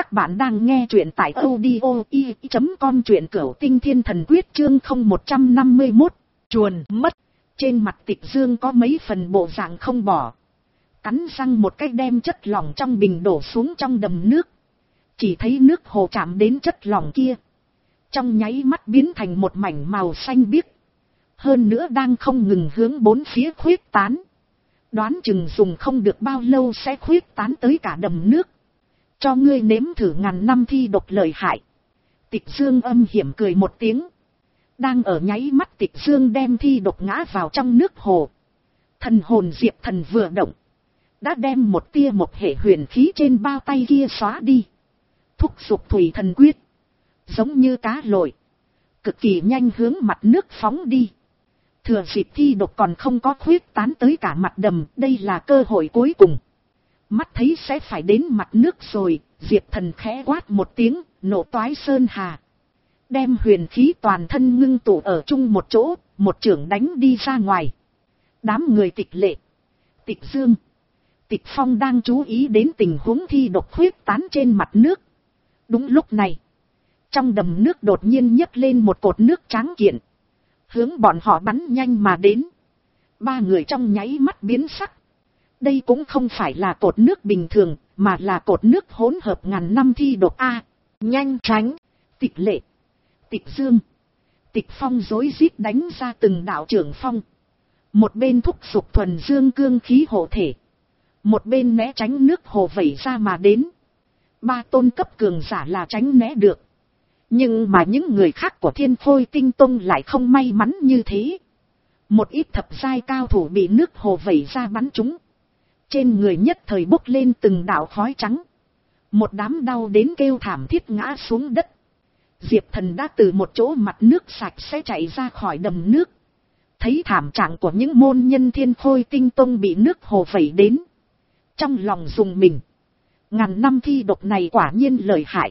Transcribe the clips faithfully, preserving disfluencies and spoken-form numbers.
Các bạn đang nghe truyện tại audio i chấm com truyện cửu tinh thiên thần quyết chương không một trăm năm mươi mốt. Chuồn mất. Trên mặt Tịch Dương có mấy phần bộ dạng không bỏ. Cắn răng một cái đem chất lỏng trong bình đổ xuống trong đầm nước. Chỉ thấy nước hồ chạm đến chất lỏng kia. Trong nháy mắt biến thành một mảnh màu xanh biếc. Hơn nữa đang không ngừng hướng bốn phía khuyết tán. Đoán chừng dùng không được bao lâu sẽ khuyết tán tới cả đầm nước. Cho ngươi nếm thử ngàn năm thi độc lợi hại. Tịch Dương âm hiểm cười một tiếng. Đang ở nháy mắt Tịch Dương đem thi độc ngã vào trong nước hồ. Thần hồn Diệp Thần vừa động. Đã đem một tia một hệ huyền khí trên bao tay kia xóa đi. Thúc giục thủy thần quyết. Giống như cá lội. Cực kỳ nhanh hướng mặt nước phóng đi. Thừa dịp thi độc còn không có khuyết tán tới cả mặt đầm. Đây là cơ hội cuối cùng. Mắt thấy sẽ phải đến mặt nước rồi, Diệp Thần khẽ quát một tiếng, nổ toái sơn hà. Đem huyền khí toàn thân ngưng tụ ở chung một chỗ, một chưởng đánh đi ra ngoài. Đám người Tịch Lệ, Tịch Dương, Tịch Phong đang chú ý đến tình huống thi độc khuyết tán trên mặt nước. Đúng lúc này, trong đầm nước đột nhiên nhấc lên một cột nước tráng kiện. Hướng bọn họ bắn nhanh mà đến. Ba người trong nháy mắt biến sắc. Đây cũng không phải là cột nước bình thường, mà là cột nước hỗn hợp ngàn năm thi độc A. Nhanh tránh! Tịch Lệ, Tịch Dương, Tịch Phong rối rít đánh ra từng đạo trưởng phong. Một bên thúc giục thuần dương cương khí hộ thể. Một bên né tránh nước hồ vẩy ra mà đến. Ba tôn cấp cường giả là tránh né được. Nhưng mà những người khác của Thiên Khôi Tinh Tông lại không may mắn như thế. Một ít thập giai cao thủ bị nước hồ vẩy ra bắn trúng. Trên người nhất thời bốc lên từng đạo khói trắng. Một đám đau đến kêu thảm thiết ngã xuống đất. Diệp Thần đã từ một chỗ mặt nước sạch sẽ chạy ra khỏi đầm nước. Thấy thảm trạng của những môn nhân Thiên Khôi Tinh Tông bị nước hồ vẩy đến. Trong lòng rùng mình. Ngàn năm thi độc này quả nhiên lợi hại.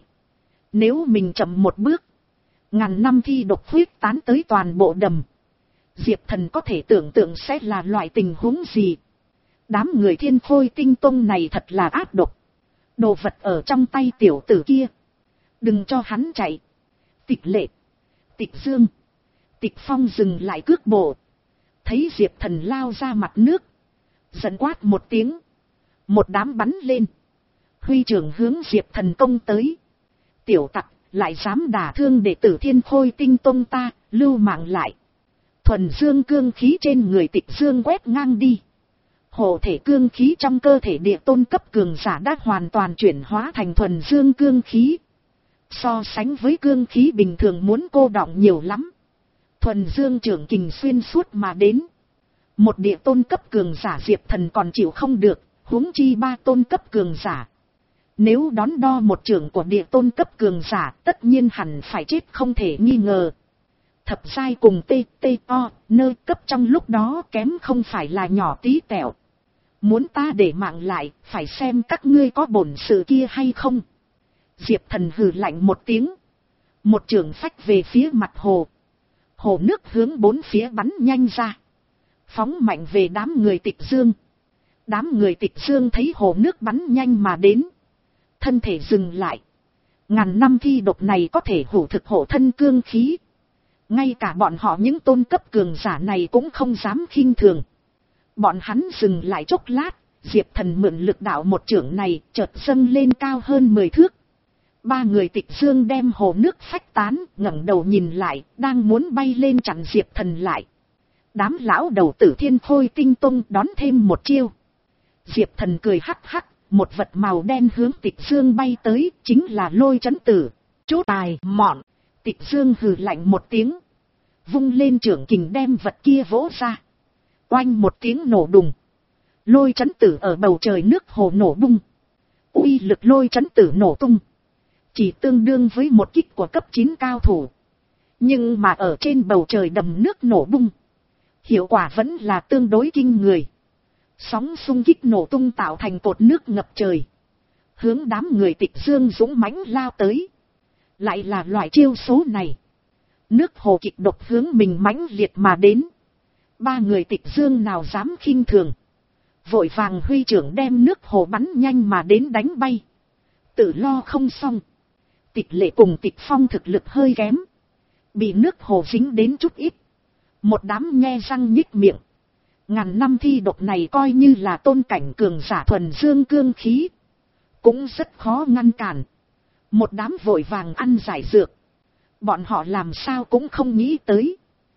Nếu mình chậm một bước. Ngàn năm thi độc khuyết tán tới toàn bộ đầm. Diệp Thần có thể tưởng tượng sẽ là loại tình huống gì. Đám người Thiên Khôi Tinh Tông này thật là ác độc. Đồ vật ở trong tay tiểu tử kia. Đừng cho hắn chạy. Tịch Lệ, Tịch Dương, Tịch Phong dừng lại cước bộ. Thấy Diệp Thần lao ra mặt nước. Giận quát một tiếng. Một đám bắn lên. Huy trưởng hướng Diệp Thần công tới. Tiểu tặc, lại dám đả thương đệ tử Thiên Khôi Tinh Tông ta, lưu mạng lại. Thuần dương cương khí trên người Tịch Dương quét ngang đi. Hộ thể cương khí trong cơ thể địa tôn cấp cường giả đã hoàn toàn chuyển hóa thành thuần dương cương khí. So sánh với cương khí bình thường muốn cô đọng nhiều lắm. Thuần dương trưởng kình xuyên suốt mà đến. Một địa tôn cấp cường giả Diệp Thần còn chịu không được, huống chi ba tôn cấp cường giả. Nếu đón đo một trưởng của địa tôn cấp cường giả, tất nhiên hẳn phải chết không thể nghi ngờ. Thập giai cùng T, T, O, nơi cấp trong lúc đó kém không phải là nhỏ tí tẹo. Muốn ta để mạng lại, phải xem các ngươi có bổn sự kia hay không. Diệp Thần hừ lạnh một tiếng. Một trường phách về phía mặt hồ. Hồ nước hướng bốn phía bắn nhanh ra. Phóng mạnh về đám người Tịch Dương. Đám người Tịch Dương thấy hồ nước bắn nhanh mà đến. Thân thể dừng lại. Ngàn năm thi độc này có thể hủ thực hộ thân cương khí. Ngay cả bọn họ những tôn cấp cường giả này cũng không dám khinh thường. Bọn hắn dừng lại chốc lát, Diệp Thần mượn lực đạo một chưởng này chợt dâng lên cao hơn mười thước. Ba người Tịch Dương đem hồ nước phách tán, ngẩng đầu nhìn lại, đang muốn bay lên chặn Diệp Thần lại. Đám lão đầu tử Thiên Khôi Tinh Tông đón thêm một chiêu. Diệp Thần cười hắc hắc, một vật màu đen hướng Tịch Dương bay tới, chính là Lôi Chấn Tử. Chú tài mọn, Tịch Dương hừ lạnh một tiếng. Vung lên trưởng kình đem vật kia vỗ ra. Oanh một tiếng nổ đùng. Lôi Chấn Tử ở bầu trời nước hồ nổ bung. Uy lực Lôi Chấn Tử nổ tung. Chỉ tương đương với một kích của cấp chín cao thủ. Nhưng mà ở trên bầu trời đầm nước nổ bung. Hiệu quả vẫn là tương đối kinh người. Sóng xung kích nổ tung tạo thành cột nước ngập trời. Hướng đám người Tịch Dương dũng mãnh lao tới. Lại là loại chiêu số này. Nước hồ kịch độc hướng mình mãnh liệt mà đến. Ba người Tịch Dương nào dám khinh thường. Vội vàng huy trưởng đem nước hồ bắn nhanh mà đến đánh bay. Tự lo không xong. Tịch Lệ cùng Tịch Phong thực lực hơi kém. Bị nước hồ dính đến chút ít. Một đám nhe răng nhích miệng. Ngàn năm thi độc này coi như là tôn cảnh cường giả thuần dương cương khí. Cũng rất khó ngăn cản. Một đám vội vàng ăn giải dược. Bọn họ làm sao cũng không nghĩ tới.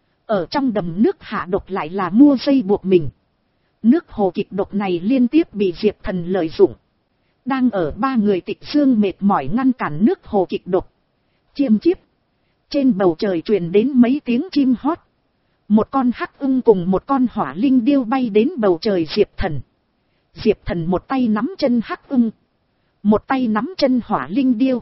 Ở trong đầm nước hạ độc lại là mua dây buộc mình. Nước hồ kịch độc này liên tiếp bị Diệp Thần lợi dụng. Đang ở ba người Tịch Dương mệt mỏi ngăn cản nước hồ kịch độc. Chiêm chiếp. Trên bầu trời truyền đến mấy tiếng chim hót. Một con hắc ưng cùng một con hỏa linh điêu bay đến bầu trời Diệp Thần. Diệp Thần một tay nắm chân hắc ưng. Một tay nắm chân hỏa linh điêu.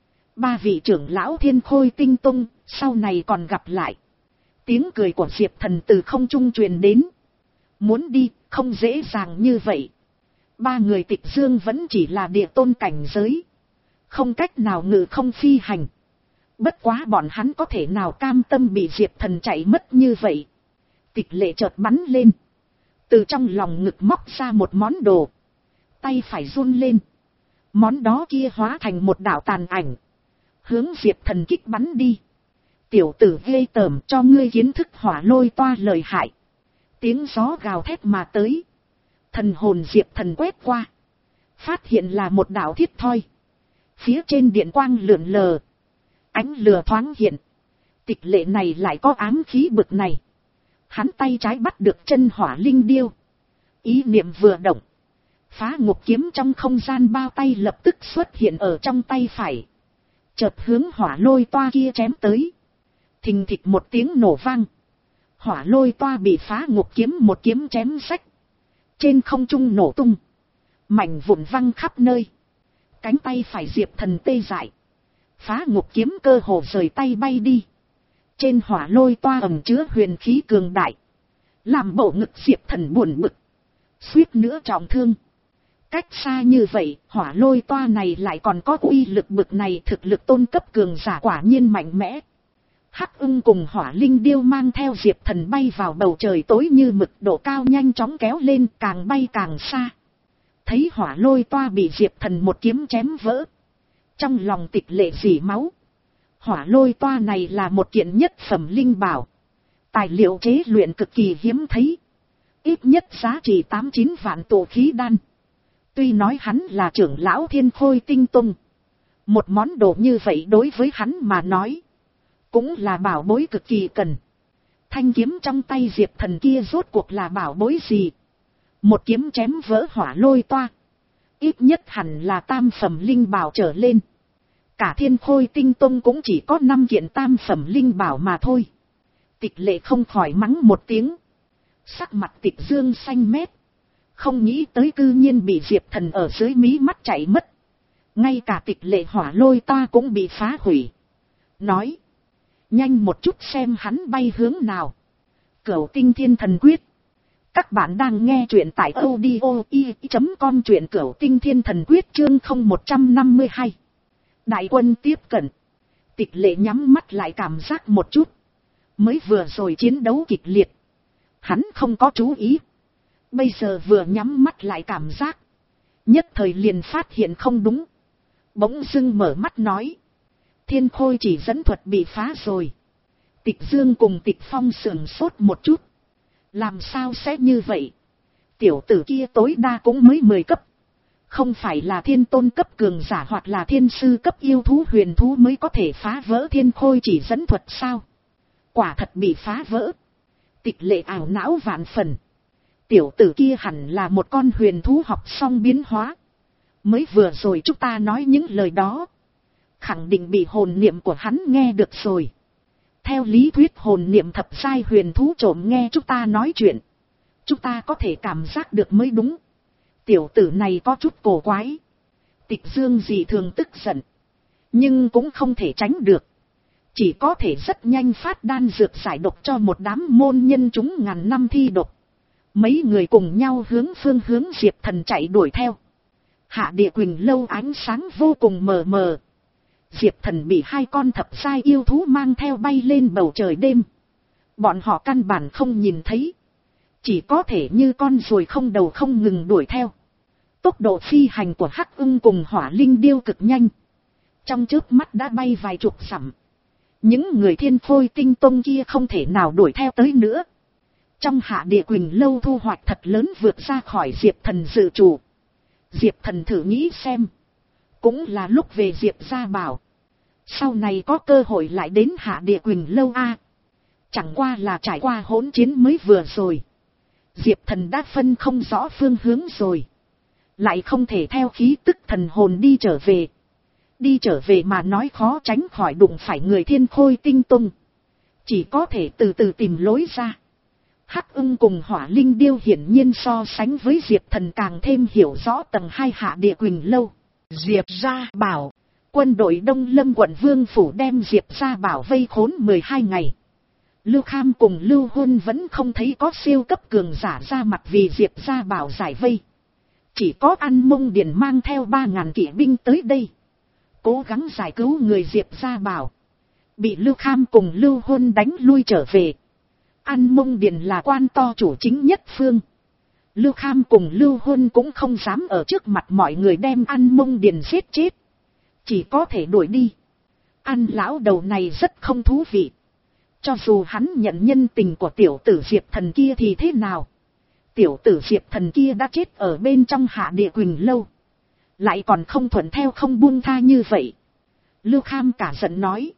Ba vị trưởng lão Thiên Khôi Tinh Tông, sau này còn gặp lại. Tiếng cười của Diệp Thần từ không trung truyền đến. Muốn đi, không dễ dàng như vậy. Ba người Tịch Dương vẫn chỉ là địa tôn cảnh giới. Không cách nào ngự không phi hành. Bất quá bọn hắn có thể nào cam tâm bị Diệp Thần chạy mất như vậy. Tịch Lệ chợt bắn lên. Từ trong lòng ngực móc ra một món đồ. Tay phải run lên. Món đó kia hóa thành một đạo tàn ảnh. Hướng Diệp Thần kích bắn đi. Tiểu tử ghê tởm, cho ngươi kiến thức hỏa lôi toa lợi hại. Tiếng gió gào thét mà tới. Thần hồn Diệp Thần quét qua. Phát hiện là một đạo thiết thoi. Phía trên điện quang lượn lờ. Ánh lửa thoáng hiện. Tịch Lệ này lại có ám khí bực này. Hắn tay trái bắt được chân hỏa linh điêu. Ý niệm vừa động. Phá ngục kiếm trong không gian bao tay lập tức xuất hiện ở trong tay phải. Chợt hướng hỏa lôi toa kia chém tới. Thình thịch một tiếng nổ vang. Hỏa lôi toa bị phá ngục kiếm một kiếm chém rách. Trên không trung nổ tung. Mảnh vụn văng khắp nơi. Cánh tay phải Diệp Thần tê dại. Phá ngục kiếm cơ hồ rời tay bay đi. Trên hỏa lôi toa ẩn chứa huyền khí cường đại. Làm bộ ngực Diệp Thần buồn bực. Suýt nữa trọng thương. Cách xa như vậy, hỏa lôi toa này lại còn có uy lực bực này, thực lực tôn cấp cường giả quả nhiên mạnh mẽ. Hắc ưng cùng hỏa linh điêu mang theo Diệp Thần bay vào bầu trời tối như mực, độ cao nhanh chóng kéo lên, càng bay càng xa. Thấy hỏa lôi toa bị Diệp Thần một kiếm chém vỡ. Trong lòng Tịch Lệ rỉ máu. Hỏa lôi toa này là một kiện nhất phẩm linh bảo. Tài liệu chế luyện cực kỳ hiếm thấy. Ít nhất giá trị tám chín vạn tổ khí đan. Tuy nói hắn là trưởng lão Thiên Khôi Tinh Tông. Một món đồ như vậy đối với hắn mà nói. Cũng là bảo bối cực kỳ cần. Thanh kiếm trong tay Diệp Thần kia rốt cuộc là bảo bối gì? Một kiếm chém vỡ hỏa lôi toa. Ít nhất hẳn là tam phẩm linh bảo trở lên. Cả Thiên Khôi Tinh Tông cũng chỉ có năm kiện tam phẩm linh bảo mà thôi. Tịch Lệ không khỏi mắng một tiếng. Sắc mặt Tịch Dương xanh mét. Không nghĩ tới cư nhiên bị Diệp Thần ở dưới mí mắt chạy mất. Ngay cả Tịch Lệ hỏa lôi toa cũng bị phá hủy. Nói. Nhanh một chút xem hắn bay hướng nào. Cửu Tinh Thiên Thần Quyết. Các bạn đang nghe truyện tại audio i chấm com, truyện Cửu Tinh Thiên Thần Quyết chương không một năm hai. Đại quân tiếp cận. Tịch Lệ nhắm mắt lại cảm giác một chút. Mới vừa rồi chiến đấu kịch liệt. Hắn không có chú ý. Bây giờ vừa nhắm mắt lại cảm giác. Nhất thời liền phát hiện không đúng. Bỗng dưng mở mắt nói. Thiên Khôi chỉ dẫn thuật bị phá rồi. Tịch Dương cùng Tịch Phong sườn sốt một chút. Làm sao sẽ như vậy? Tiểu tử kia tối đa cũng mới mười cấp. Không phải là thiên tôn cấp cường giả hoặc là thiên sư cấp yêu thú huyền thú mới có thể phá vỡ Thiên Khôi chỉ dẫn thuật sao? Quả thật bị phá vỡ. Tịch Lệ ảo não vạn phần. Tiểu tử kia hẳn là một con huyền thú học xong biến hóa. Mới vừa rồi chúng ta nói những lời đó. Khẳng định bị hồn niệm của hắn nghe được rồi. Theo lý thuyết hồn niệm thập giai huyền thú trộm nghe chúng ta nói chuyện. Chúng ta có thể cảm giác được mới đúng. Tiểu tử này có chút cổ quái. Tịch Dương dị thường tức giận. Nhưng cũng không thể tránh được. Chỉ có thể rất nhanh phát đan dược giải độc cho một đám môn nhân chúng ngàn năm thi độc. Mấy người cùng nhau hướng phương hướng Diệp Thần chạy đuổi theo. Hạ Địa Quỳnh lâu ánh sáng vô cùng mờ mờ. Diệp Thần bị hai con thập giai yêu thú mang theo bay lên bầu trời đêm. Bọn họ căn bản không nhìn thấy. Chỉ có thể như con ruồi không đầu không ngừng đuổi theo. tốc độ phi hành của Hắc Ưng cùng Hỏa Linh Điêu cực nhanh. Trong chớp mắt đã bay vài chục dặm. Những người Thiên Khôi Tinh Tông kia không thể nào đuổi theo tới nữa. Trong Hạ Địa Quỳnh Lâu thu hoạch thật lớn vượt ra khỏi Diệp Thần dự trù. Diệp Thần thử nghĩ xem. Cũng là lúc về Diệp gia bảo. Sau này có cơ hội lại đến Hạ Địa Quỳnh Lâu a. À, chẳng qua là trải qua hỗn chiến mới vừa rồi. Diệp Thần đã phân không rõ phương hướng rồi. Lại không thể theo khí tức thần hồn đi trở về. Đi trở về mà nói khó tránh khỏi đụng phải người Thiên Khôi Tinh Tông. Chỉ có thể từ từ tìm lối ra. Hắc Ưng cùng Hỏa Linh Điêu hiển nhiên so sánh với Diệp Thần càng thêm hiểu rõ tầng hai Hạ Địa Quỳnh Lâu. Diệp gia bảo. Quân đội Đông Lâm quận Vương Phủ đem Diệp gia bảo vây khốn mười hai ngày. Lưu Kham cùng Lưu Huân vẫn không thấy có siêu cấp cường giả ra mặt vì Diệp gia bảo giải vây. Chỉ có An Mông Điền mang theo ba ngàn kỵ binh tới đây. Cố gắng giải cứu người Diệp gia bảo. Bị Lưu Kham cùng Lưu Huân đánh lui trở về. An Mông Điền là quan to chủ chính nhất phương. Lưu Kham cùng Lưu Huân cũng không dám ở trước mặt mọi người đem An Mông Điền giết chết. Chỉ có thể đuổi đi. An lão đầu này rất không thú vị. Cho dù hắn nhận nhân tình của tiểu tử Diệp Thần kia thì thế nào? Tiểu tử Diệp Thần kia đã chết ở bên trong Hạ Địa Quỳnh Lâu. Lại còn không thuận theo không buông tha như vậy. Lưu Kham cả giận nói.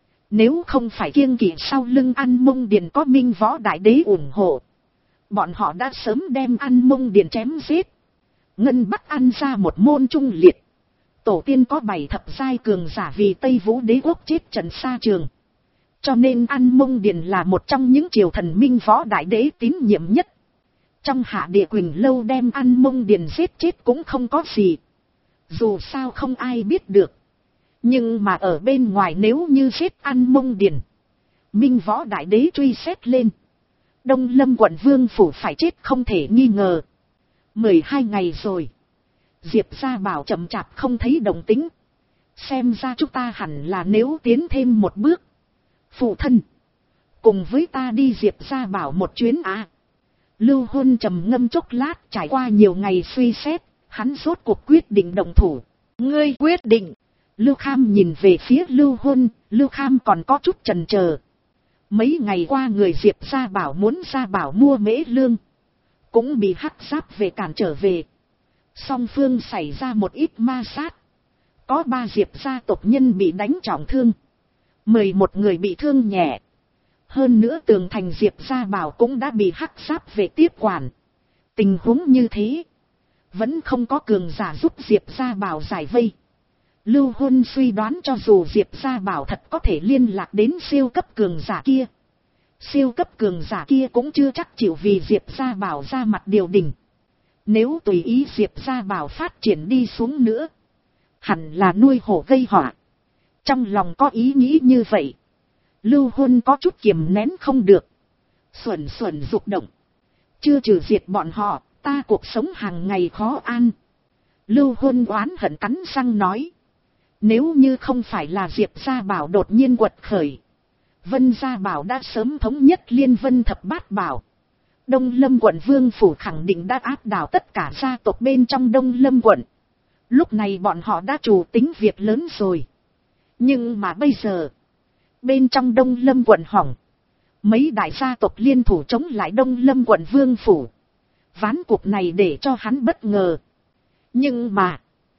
Nếu không phải kiêng kỵ sau lưng An Mông Điền có Minh Võ Đại Đế ủng hộ. Bọn họ đã sớm đem An Mông Điền chém giết. Ngân Bắc An ra một môn trung liệt. Tổ tiên có bảy thập giai cường giả vì Tây Vũ Đế quốc chết trận xa trường. Cho nên An Mông Điền là một trong những triều thần Minh Võ Đại Đế tín nhiệm nhất. Trong Hạ Địa Quỳnh Lâu đem An Mông Điền giết chết cũng không có gì. Dù sao không ai biết được. Nhưng mà ở bên ngoài nếu như giết An Mông Điền, Minh Võ Đại Đế truy xét lên. Đông Lâm quận Vương Phủ phải chết không thể nghi ngờ. mười hai ngày rồi. Diệp gia bảo chậm chạp không thấy động tĩnh. Xem ra chúng ta hẳn là nếu tiến thêm một bước. Phụ thân, cùng với ta đi Diệp gia bảo một chuyến à. Lưu Huân trầm ngâm chốc lát, trải qua nhiều ngày suy xét, hắn rốt cuộc quyết định động thủ. Ngươi quyết định. Lưu Kham nhìn về phía Lưu Huân, Lưu Kham còn có chút chần chờ. Mấy ngày qua người Diệp gia bảo muốn gia bảo mua mễ lương. Cũng bị Hắc Giáp về cản trở về. Song phương xảy ra một ít ma sát. Có ba Diệp gia tộc nhân bị đánh trọng thương. Mười một người bị thương nhẹ. Hơn nữa tường thành Diệp gia bảo cũng đã bị Hắc Giáp về tiếp quản. Tình huống như thế. Vẫn không có cường giả giúp Diệp gia bảo giải vây. Lưu Huân suy đoán cho dù Diệp gia bảo thật có thể liên lạc đến siêu cấp cường giả kia. Siêu cấp cường giả kia cũng chưa chắc chịu vì Diệp gia bảo ra mặt điều đình. Nếu tùy ý Diệp gia bảo phát triển đi xuống nữa. Hẳn là nuôi hổ gây họa. Trong lòng có ý nghĩ như vậy. Lưu Huân có chút kiềm nén không được. Xuẩn xuẩn rục động. Chưa trừ diệt bọn họ, ta cuộc sống hàng ngày khó an. Lưu Huân oán hận cắn răng nói. Nếu như không phải là Diệp gia bảo đột nhiên quật khởi. Vân gia bảo đã sớm thống nhất liên vân thập bát bảo. Đông Lâm quận Vương Phủ khẳng định đã áp đảo tất cả gia tộc bên trong Đông Lâm quận. Lúc này bọn họ đã chủ tính việc lớn rồi. Nhưng mà bây giờ, bên trong Đông Lâm quận hỏng. Mấy đại gia tộc liên thủ chống lại Đông Lâm quận Vương Phủ. Ván cuộc này để cho hắn bất ngờ. Nhưng mà,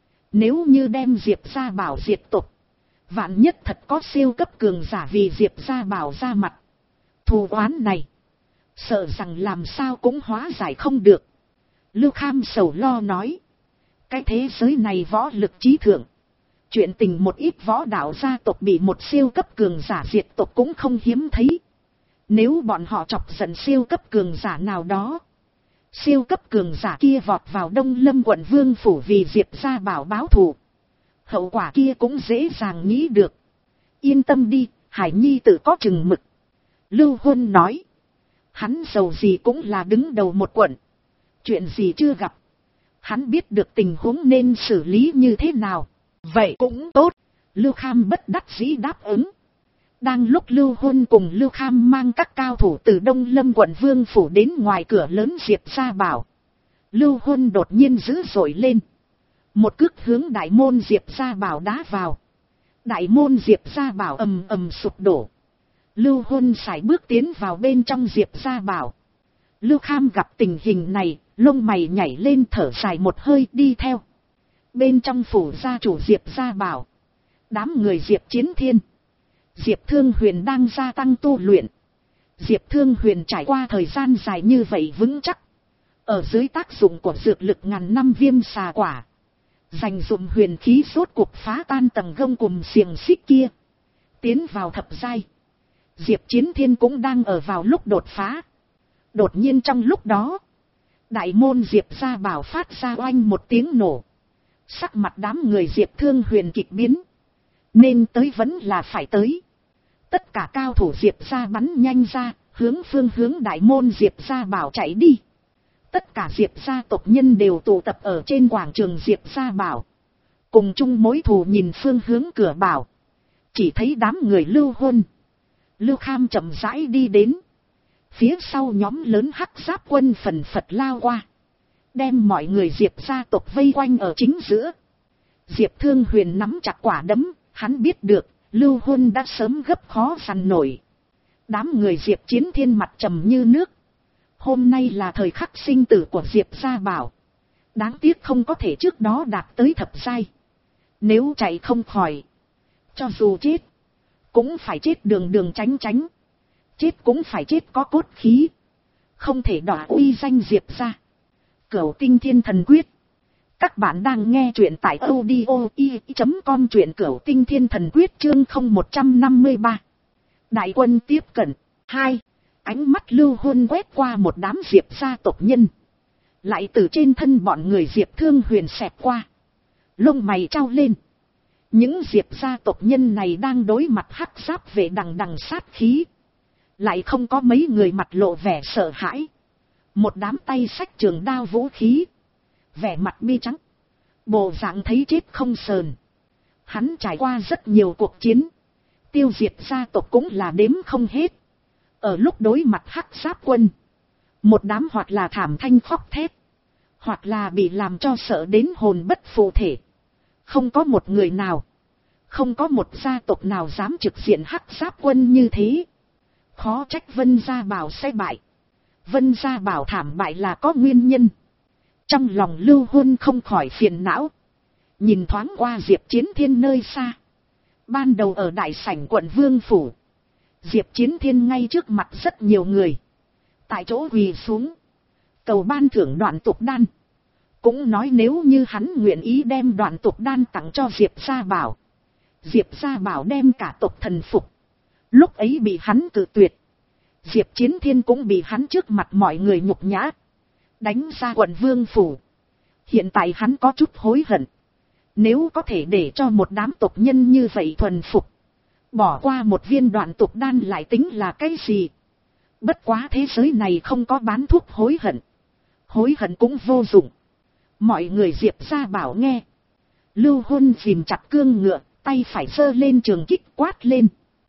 nếu như đem Diệp gia bảo diệt tộc, vạn nhất thật có siêu cấp cường giả vì Diệp gia bảo ra mặt. Thù oán này, sợ rằng làm sao cũng hóa giải không được. Lưu Kham sầu lo nói. Cái thế giới này võ lực trí thượng. Chuyện tình một ít võ đạo gia tộc bị một siêu cấp cường giả diệt tộc cũng không hiếm thấy. Nếu bọn họ chọc giận siêu cấp cường giả nào đó. Siêu cấp cường giả kia vọt vào Đông Lâm quận Vương Phủ vì Diệp gia bảo báo thù. Hậu quả kia cũng dễ dàng nghĩ được. Yên tâm đi, Hải Nhi tự có chừng mực. Lưu Huân nói. Hắn giàu gì cũng là đứng đầu một quận. Chuyện gì chưa gặp. Hắn biết được tình huống nên xử lý như thế nào. Vậy cũng tốt. Lưu Kham bất đắc dĩ đáp ứng. Đang lúc Lưu Huân cùng Lưu Kham mang các cao thủ từ Đông Lâm quận Vương Phủ đến ngoài cửa lớn Diệp gia bảo. Lưu Huân đột nhiên dữ dội lên. Một cước hướng đại môn Diệp Gia Bảo đá vào. Đại môn Diệp Gia Bảo ầm ầm sụp đổ. Lưu Huân sải bước tiến vào bên trong Diệp Gia Bảo. Lưu Kham gặp tình hình này, lông mày nhảy lên thở dài một hơi đi theo. Bên trong phủ gia chủ Diệp Gia Bảo. Đám người Diệp Chiến Thiên. Diệp Thương Huyền đang gia tăng tu luyện. Diệp Thương Huyền trải qua thời gian dài như vậy vững chắc. Ở dưới tác dụng của dược lực ngàn năm viêm xà quả. Dành dụng huyền khí rốt cuộc phá tan tầng gông cùm xiềng xích kia. Tiến vào thập giai. Diệp Chiến Thiên cũng đang ở vào lúc đột phá. Đột nhiên trong lúc đó. Đại môn Diệp Gia Bảo phát ra oanh một tiếng nổ. Sắc mặt đám người Diệp Thương Huyền kịch biến. Nên tới vẫn là phải tới. Tất cả cao thủ Diệp Gia bắn nhanh ra. Hướng phương hướng đại môn Diệp Gia Bảo chạy đi. Tất cả Diệp Gia tộc nhân đều tụ tập ở trên quảng trường Diệp Gia Bảo. Cùng chung mối thù nhìn phương hướng cửa bảo. Chỉ thấy đám người Lưu Huân. Lưu Kham chậm rãi đi đến. Phía sau nhóm lớn hắc giáp quân phần phật lao qua. Đem mọi người Diệp Gia tộc vây quanh ở chính giữa. Diệp Thương Huyền nắm chặt quả đấm. Hắn biết được Lưu Huân đã sớm gấp khó dằn nổi. Đám người Diệp Chiến Thiên mặt trầm như nước. Hôm nay là thời khắc sinh tử của Diệp Gia Bảo. Đáng tiếc không có thể trước đó đạt tới thập giai. Nếu chạy không khỏi. Cho dù chết. Cũng phải chết đường đường tránh tránh. Chết cũng phải chết có cốt khí. Không thể đọa uy danh Diệp Gia. Cửu Tinh Thiên Thần Quyết. Các bạn đang nghe truyện tại audio i chấm com truyện Cửu Tinh Thiên Thần Quyết chương không một trăm năm mươi ba. Đại quân tiếp cận. hai. Ánh mắt Lưu Huân quét qua một đám Diệp Gia tộc nhân. Lại từ trên thân bọn người Diệp Thương Huyền xẹt qua. Lông mày trao lên. Những Diệp Gia tộc nhân này đang đối mặt hắc giáp về đằng đằng sát khí. Lại không có mấy người mặt lộ vẻ sợ hãi. Một đám tay xách trường đao vũ khí. Vẻ mặt bi trắng. Bộ dạng thấy chết không sờn. Hắn trải qua rất nhiều cuộc chiến. Tiêu diệt gia tộc cũng là đếm không hết. Ở lúc đối mặt hắc giáp quân. Một đám hoặc là thảm thanh khóc thét. Hoặc là bị làm cho sợ đến hồn bất phụ thể. Không có một người nào. Không có một gia tộc nào dám trực diện hắc giáp quân như thế. Khó trách Vân Gia Bảo sẽ bại. Vân Gia Bảo thảm bại là có nguyên nhân. Trong lòng Lưu Huân không khỏi phiền não. Nhìn thoáng qua Diệp Chiến Thiên nơi xa. Ban đầu ở đại sảnh quận Vương Phủ. Diệp Chiến Thiên ngay trước mặt rất nhiều người. Tại chỗ quỳ xuống. Cầu ban thưởng đoạn tục đan. Cũng nói nếu như hắn nguyện ý đem đoạn tục đan tặng cho Diệp Gia Bảo. Diệp Gia Bảo đem cả tộc thần phục. Lúc ấy bị hắn cự tuyệt. Diệp Chiến Thiên cũng bị hắn trước mặt mọi người nhục nhã. Đánh ra quận Vương Phủ. Hiện tại hắn có chút hối hận. Nếu có thể để cho một đám tộc nhân như vậy thuần phục. Bỏ qua một viên đoạn tục đan lại tính là cái gì? Bất quá thế giới này không có bán thuốc hối hận. Hối hận cũng vô dụng. Mọi người Diệp Gia Bảo nghe. Lưu Huân ghìm chặt cương ngựa, tay phải giơ lên trường kích quát lên.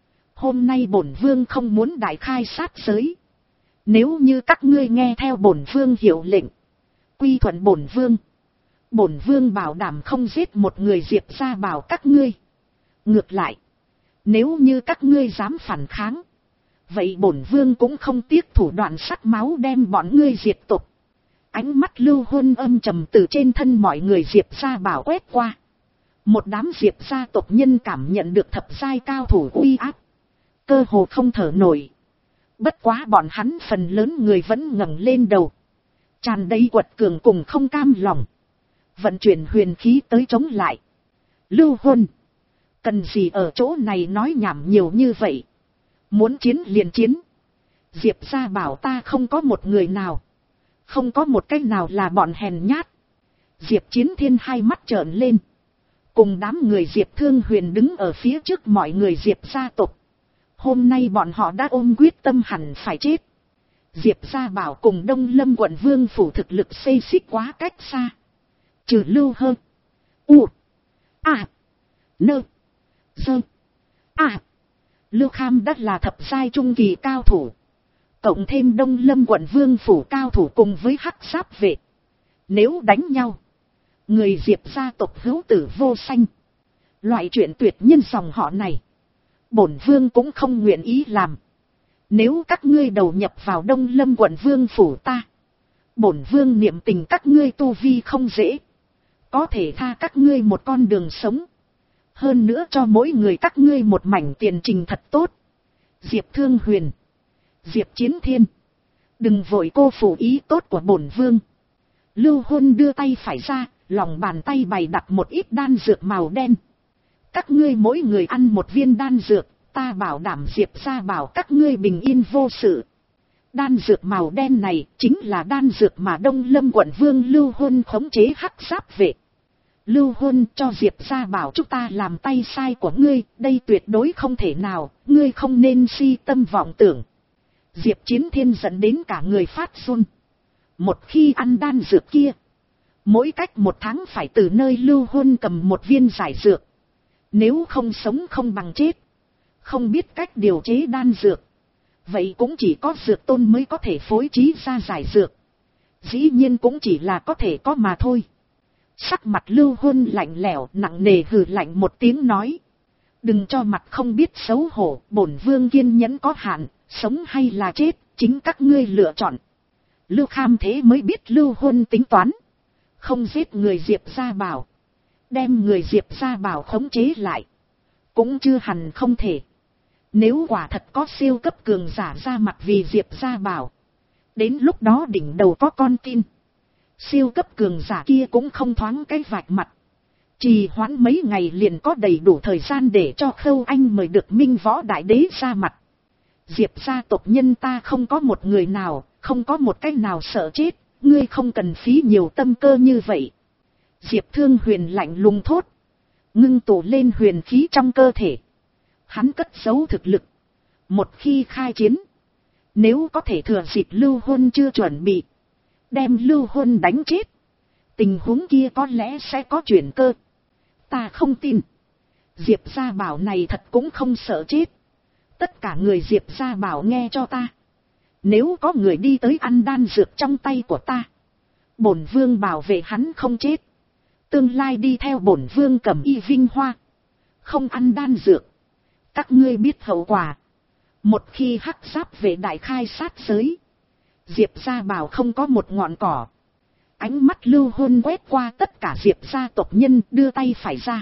Hôm nay bổn vương không muốn đại khai sát giới. Nếu như các ngươi nghe theo bổn vương hiệu lệnh. Quy thuận bổn vương. Bổn vương bảo đảm không giết một người Diệp Gia Bảo các ngươi. Ngược lại. Nếu như các ngươi dám phản kháng. Vậy bổn vương cũng không tiếc thủ đoạn sắc máu đem bọn ngươi diệt tộc. Ánh mắt Lưu Huân âm trầm từ trên thân mọi người Diệp Gia Bảo quét qua. Một đám Diệp Gia tộc nhân cảm nhận được thập giai cao thủ uy áp. Cơ hồ không thở nổi. Bất quá bọn hắn phần lớn người vẫn ngẩng lên đầu. Tràn đầy quật cường cùng không cam lòng. Vận chuyển huyền khí tới chống lại. Lưu Huân. Cần gì ở chỗ này nói nhảm nhiều như vậy. Muốn chiến liền chiến. Diệp Gia Bảo ta không có một người nào. Không có một cách nào là bọn hèn nhát. Diệp Chiến Thiên hai mắt trợn lên. Cùng đám người Diệp Thương Huyền đứng ở phía trước mọi người Diệp gia tộc. Hôm nay bọn họ đã ôm quyết tâm hẳn phải chết. Diệp Gia Bảo cùng Đông Lâm quận Vương Phủ thực lực xây xích quá cách xa. Trừ Lưu Hơn. U. A. Nơ. Dơ. A. Lưu Kham đất là thập giai trung kỳ cao thủ. Cộng thêm Đông Lâm quận Vương Phủ cao thủ cùng với hắc giáp vệ. Nếu đánh nhau, người Diệp gia tộc hữu tử vô sanh. Loại chuyện tuyệt nhân dòng họ này, bổn vương cũng không nguyện ý làm. Nếu các ngươi đầu nhập vào Đông Lâm quận vương phủ ta, bổn vương niệm tình các ngươi tu vi không dễ, có thể tha các ngươi một con đường sống. Hơn nữa cho mỗi người các ngươi một mảnh tiền trình thật tốt. Diệp Thương Huyền, Diệp Chiến Thiên, đừng vội cô phụ ý tốt của bổn vương. Lưu Huân đưa tay phải ra, lòng bàn tay bày đặt một ít đan dược màu đen. Các ngươi mỗi người ăn một viên đan dược, ta bảo đảm Diệp gia bảo các ngươi bình yên vô sự. Đan dược màu đen này chính là đan dược mà Đông Lâm quận vương Lưu Huân khống chế hắc giáp vệ. Lưu Huân cho Diệp gia bảo chúng ta làm tay sai của ngươi, đây tuyệt đối không thể nào, ngươi không nên si tâm vọng tưởng. Diệp Chiến Thiên dẫn đến cả người phát run. Một khi ăn đan dược kia, mỗi cách một tháng phải từ nơi Lưu Huân cầm một viên giải dược. Nếu không sống không bằng chết, không biết cách điều chế đan dược, vậy cũng chỉ có dược tôn mới có thể phối trí ra giải dược. Dĩ nhiên cũng chỉ là có thể có mà thôi. Sắc mặt Lưu Huân lạnh lẽo, nặng nề hừ lạnh một tiếng nói. Đừng cho mặt không biết xấu hổ, bổn vương kiên nhẫn có hạn, sống hay là chết, chính các ngươi lựa chọn. Lưu Kham thế mới biết Lưu Huân tính toán. Không giết người Diệp gia bảo, đem người Diệp gia bảo khống chế lại, cũng chưa hẳn không thể. Nếu quả thật có siêu cấp cường giả ra mặt vì Diệp gia bảo, đến lúc đó đỉnh đầu có con tin, siêu cấp cường giả kia cũng không thoáng cái vạch mặt. Trì hoãn mấy ngày liền có đầy đủ thời gian để cho Khâu Anh mời được Minh Võ Đại Đế ra mặt. Diệp gia tộc nhân ta không có một người nào, không có một cái nào sợ chết, ngươi không cần phí nhiều tâm cơ như vậy. Diệp Thương Huyền lạnh lùng thốt, ngưng tụ lên huyền khí trong cơ thể. Hắn cất giấu thực lực, một khi khai chiến, nếu có thể thừa dịp Lưu Huân chưa chuẩn bị, đem Lưu Huân đánh chết, tình huống kia có lẽ sẽ có chuyển cơ. Ta không tin. Diệp gia bảo này thật cũng không sợ chết. Tất cả người Diệp gia bảo nghe cho ta. Nếu có người đi tới ăn đan dược trong tay của ta, bổn vương bảo vệ hắn không chết. Tương lai đi theo bổn vương cầm y vinh hoa, không ăn đan dược, các ngươi biết hậu quả. Một khi hắc giáp về đại khai sát giới, Diệp gia bảo không có một ngọn cỏ. Ánh mắt Lưu Huân quét qua tất cả Diệp gia tộc nhân, đưa tay phải ra.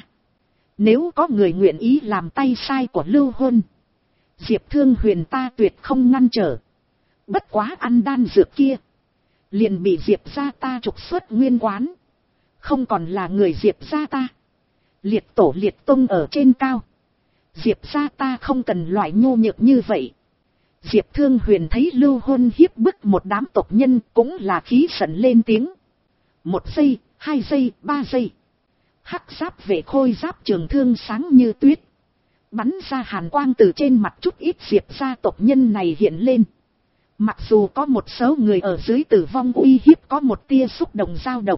Nếu có người nguyện ý làm tay sai của Lưu Huân, Diệp Thương Huyền ta tuyệt không ngăn trở. Bất quá ăn đan dược kia, liền bị Diệp gia ta trục xuất nguyên quán, không còn là người Diệp gia ta. Liệt tổ liệt tông ở trên cao, Diệp gia ta không cần loại nhô nhược như vậy. Diệp Thương Huyền thấy Lưu Huân hiếp bức một đám tộc nhân cũng là khí giận lên tiếng. Một giây, hai giây, ba giây. Hắc giáp vệ khôi giáp trường thương sáng như tuyết, bắn ra hàn quang từ trên mặt chút ít Diệp gia tộc nhân này hiện lên. Mặc dù có một số người ở dưới tử vong uy hiếp có một tia xúc động dao động,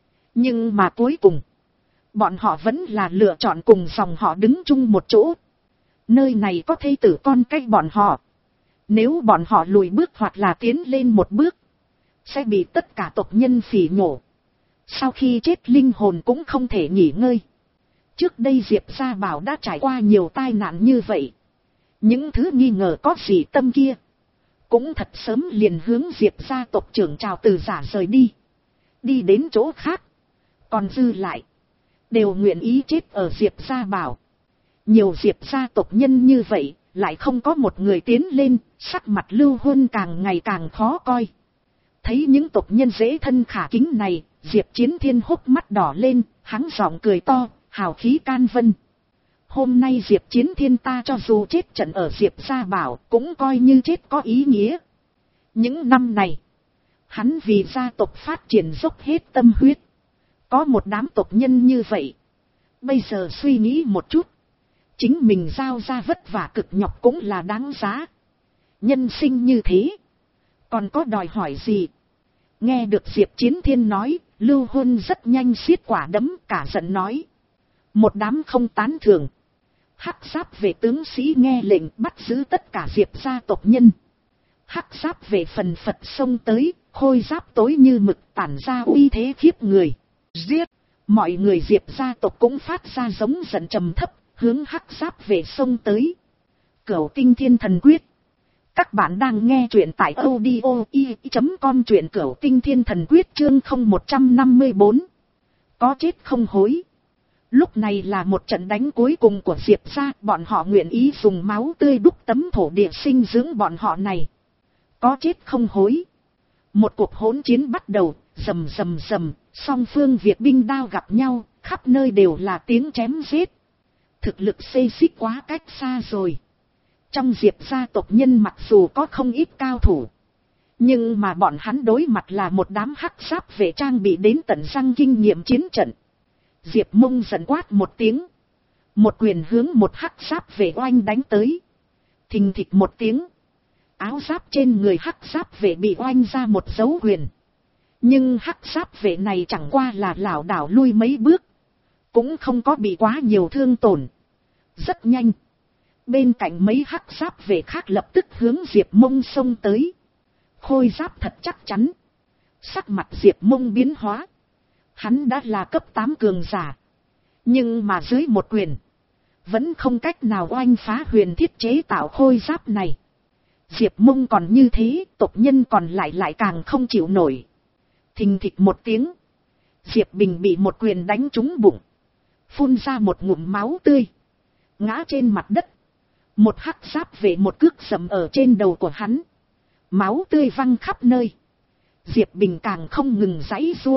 nhưng mà cuối cùng, bọn họ vẫn là lựa chọn cùng dòng họ đứng chung một chỗ. Nơi này có thê tử con cái bọn họ. Nếu bọn họ lùi bước hoặc là tiến lên một bước, sẽ bị tất cả tộc nhân phỉ nhổ. Sau khi chết linh hồn cũng không thể nghỉ ngơi. Trước đây Diệp gia bảo đã trải qua nhiều tai nạn như vậy. Những thứ nghi ngờ có gì tâm kia, cũng thật sớm liền hướng Diệp gia tộc trưởng chào từ giả rời đi. Đi đến chỗ khác. Còn dư lại, đều nguyện ý chết ở Diệp gia bảo. Nhiều Diệp gia tộc nhân như vậy, lại không có một người tiến lên, sắc mặt Lưu Huân càng ngày càng khó coi. Thấy những tộc nhân dễ thân khả kính này, Diệp Chiến Thiên hốc mắt đỏ lên, hắn giọng cười to, hào khí can vân. Hôm nay Diệp Chiến Thiên ta cho dù chết trận ở Diệp gia bảo, cũng coi như chết có ý nghĩa. Những năm này, hắn vì gia tộc phát triển dốc hết tâm huyết. Có một đám tộc nhân như vậy. Bây giờ suy nghĩ một chút, chính mình giao ra vất vả cực nhọc cũng là đáng giá. Nhân sinh như thế, còn có đòi hỏi gì? Nghe được Diệp Chiến Thiên nói, Lưu Huân rất nhanh siết quả đấm, cả giận nói. Một đám không tán thưởng. Hắc giáp về tướng sĩ nghe lệnh bắt giữ tất cả Diệp gia tộc nhân. Hắc giáp vệ phần phật xông tới, khôi giáp tối như mực tản ra uy thế khiếp người. Giết! Mọi người Diệp gia tộc cũng phát ra giống giận trầm thấp, hướng hắc giáp vệ xông tới. Cửu Tinh Thiên Thần Quyết. Các bạn đang nghe truyện tại audio i chấm com, truyện Cửu Tinh Thiên Thần Quyết chương không một trăm năm mươi bốn. Có chết không hối. Lúc này là một trận đánh cuối cùng của Diệp gia, bọn họ nguyện ý dùng máu tươi đúc tấm thổ địa sinh dưỡng bọn họ này. Có chết không hối. Một cuộc hỗn chiến bắt đầu, rầm rầm rầm, song phương Việt binh đao gặp nhau, khắp nơi đều là tiếng chém giết. Thực lực xê xích quá cách xa rồi. Trong Diệp gia tộc nhân mặc dù có không ít cao thủ, nhưng mà bọn hắn đối mặt là một đám hắc giáp vệ trang bị đến tận răng kinh nghiệm chiến trận. Diệp Mông giận quát một tiếng, một quyền hướng một hắc giáp vệ oanh đánh tới. Thình thịch một tiếng, áo giáp trên người hắc giáp vệ bị oanh ra một dấu quyền. Nhưng hắc giáp vệ này chẳng qua là lảo đảo lui mấy bước, cũng không có bị quá nhiều thương tổn. Rất nhanh, bên cạnh mấy hắc giáp vệ khác lập tức hướng Diệp Mông xông tới. Khôi giáp thật chắc chắn. Sắc mặt Diệp Mông biến hóa. Hắn đã là cấp tám cường giả, nhưng mà dưới một quyền vẫn không cách nào oanh phá huyền thiết chế tạo khôi giáp này. Diệp Mông còn như thế, tộc nhân còn lại lại càng không chịu nổi. Thình thịch một tiếng, Diệp Bình bị một quyền đánh trúng bụng, phun ra một ngụm máu tươi, ngã trên mặt đất. Một hắc giáp về một cước sầm ở trên đầu của hắn, máu tươi văng khắp nơi. Diệp Bình càng không ngừng giãy giụa,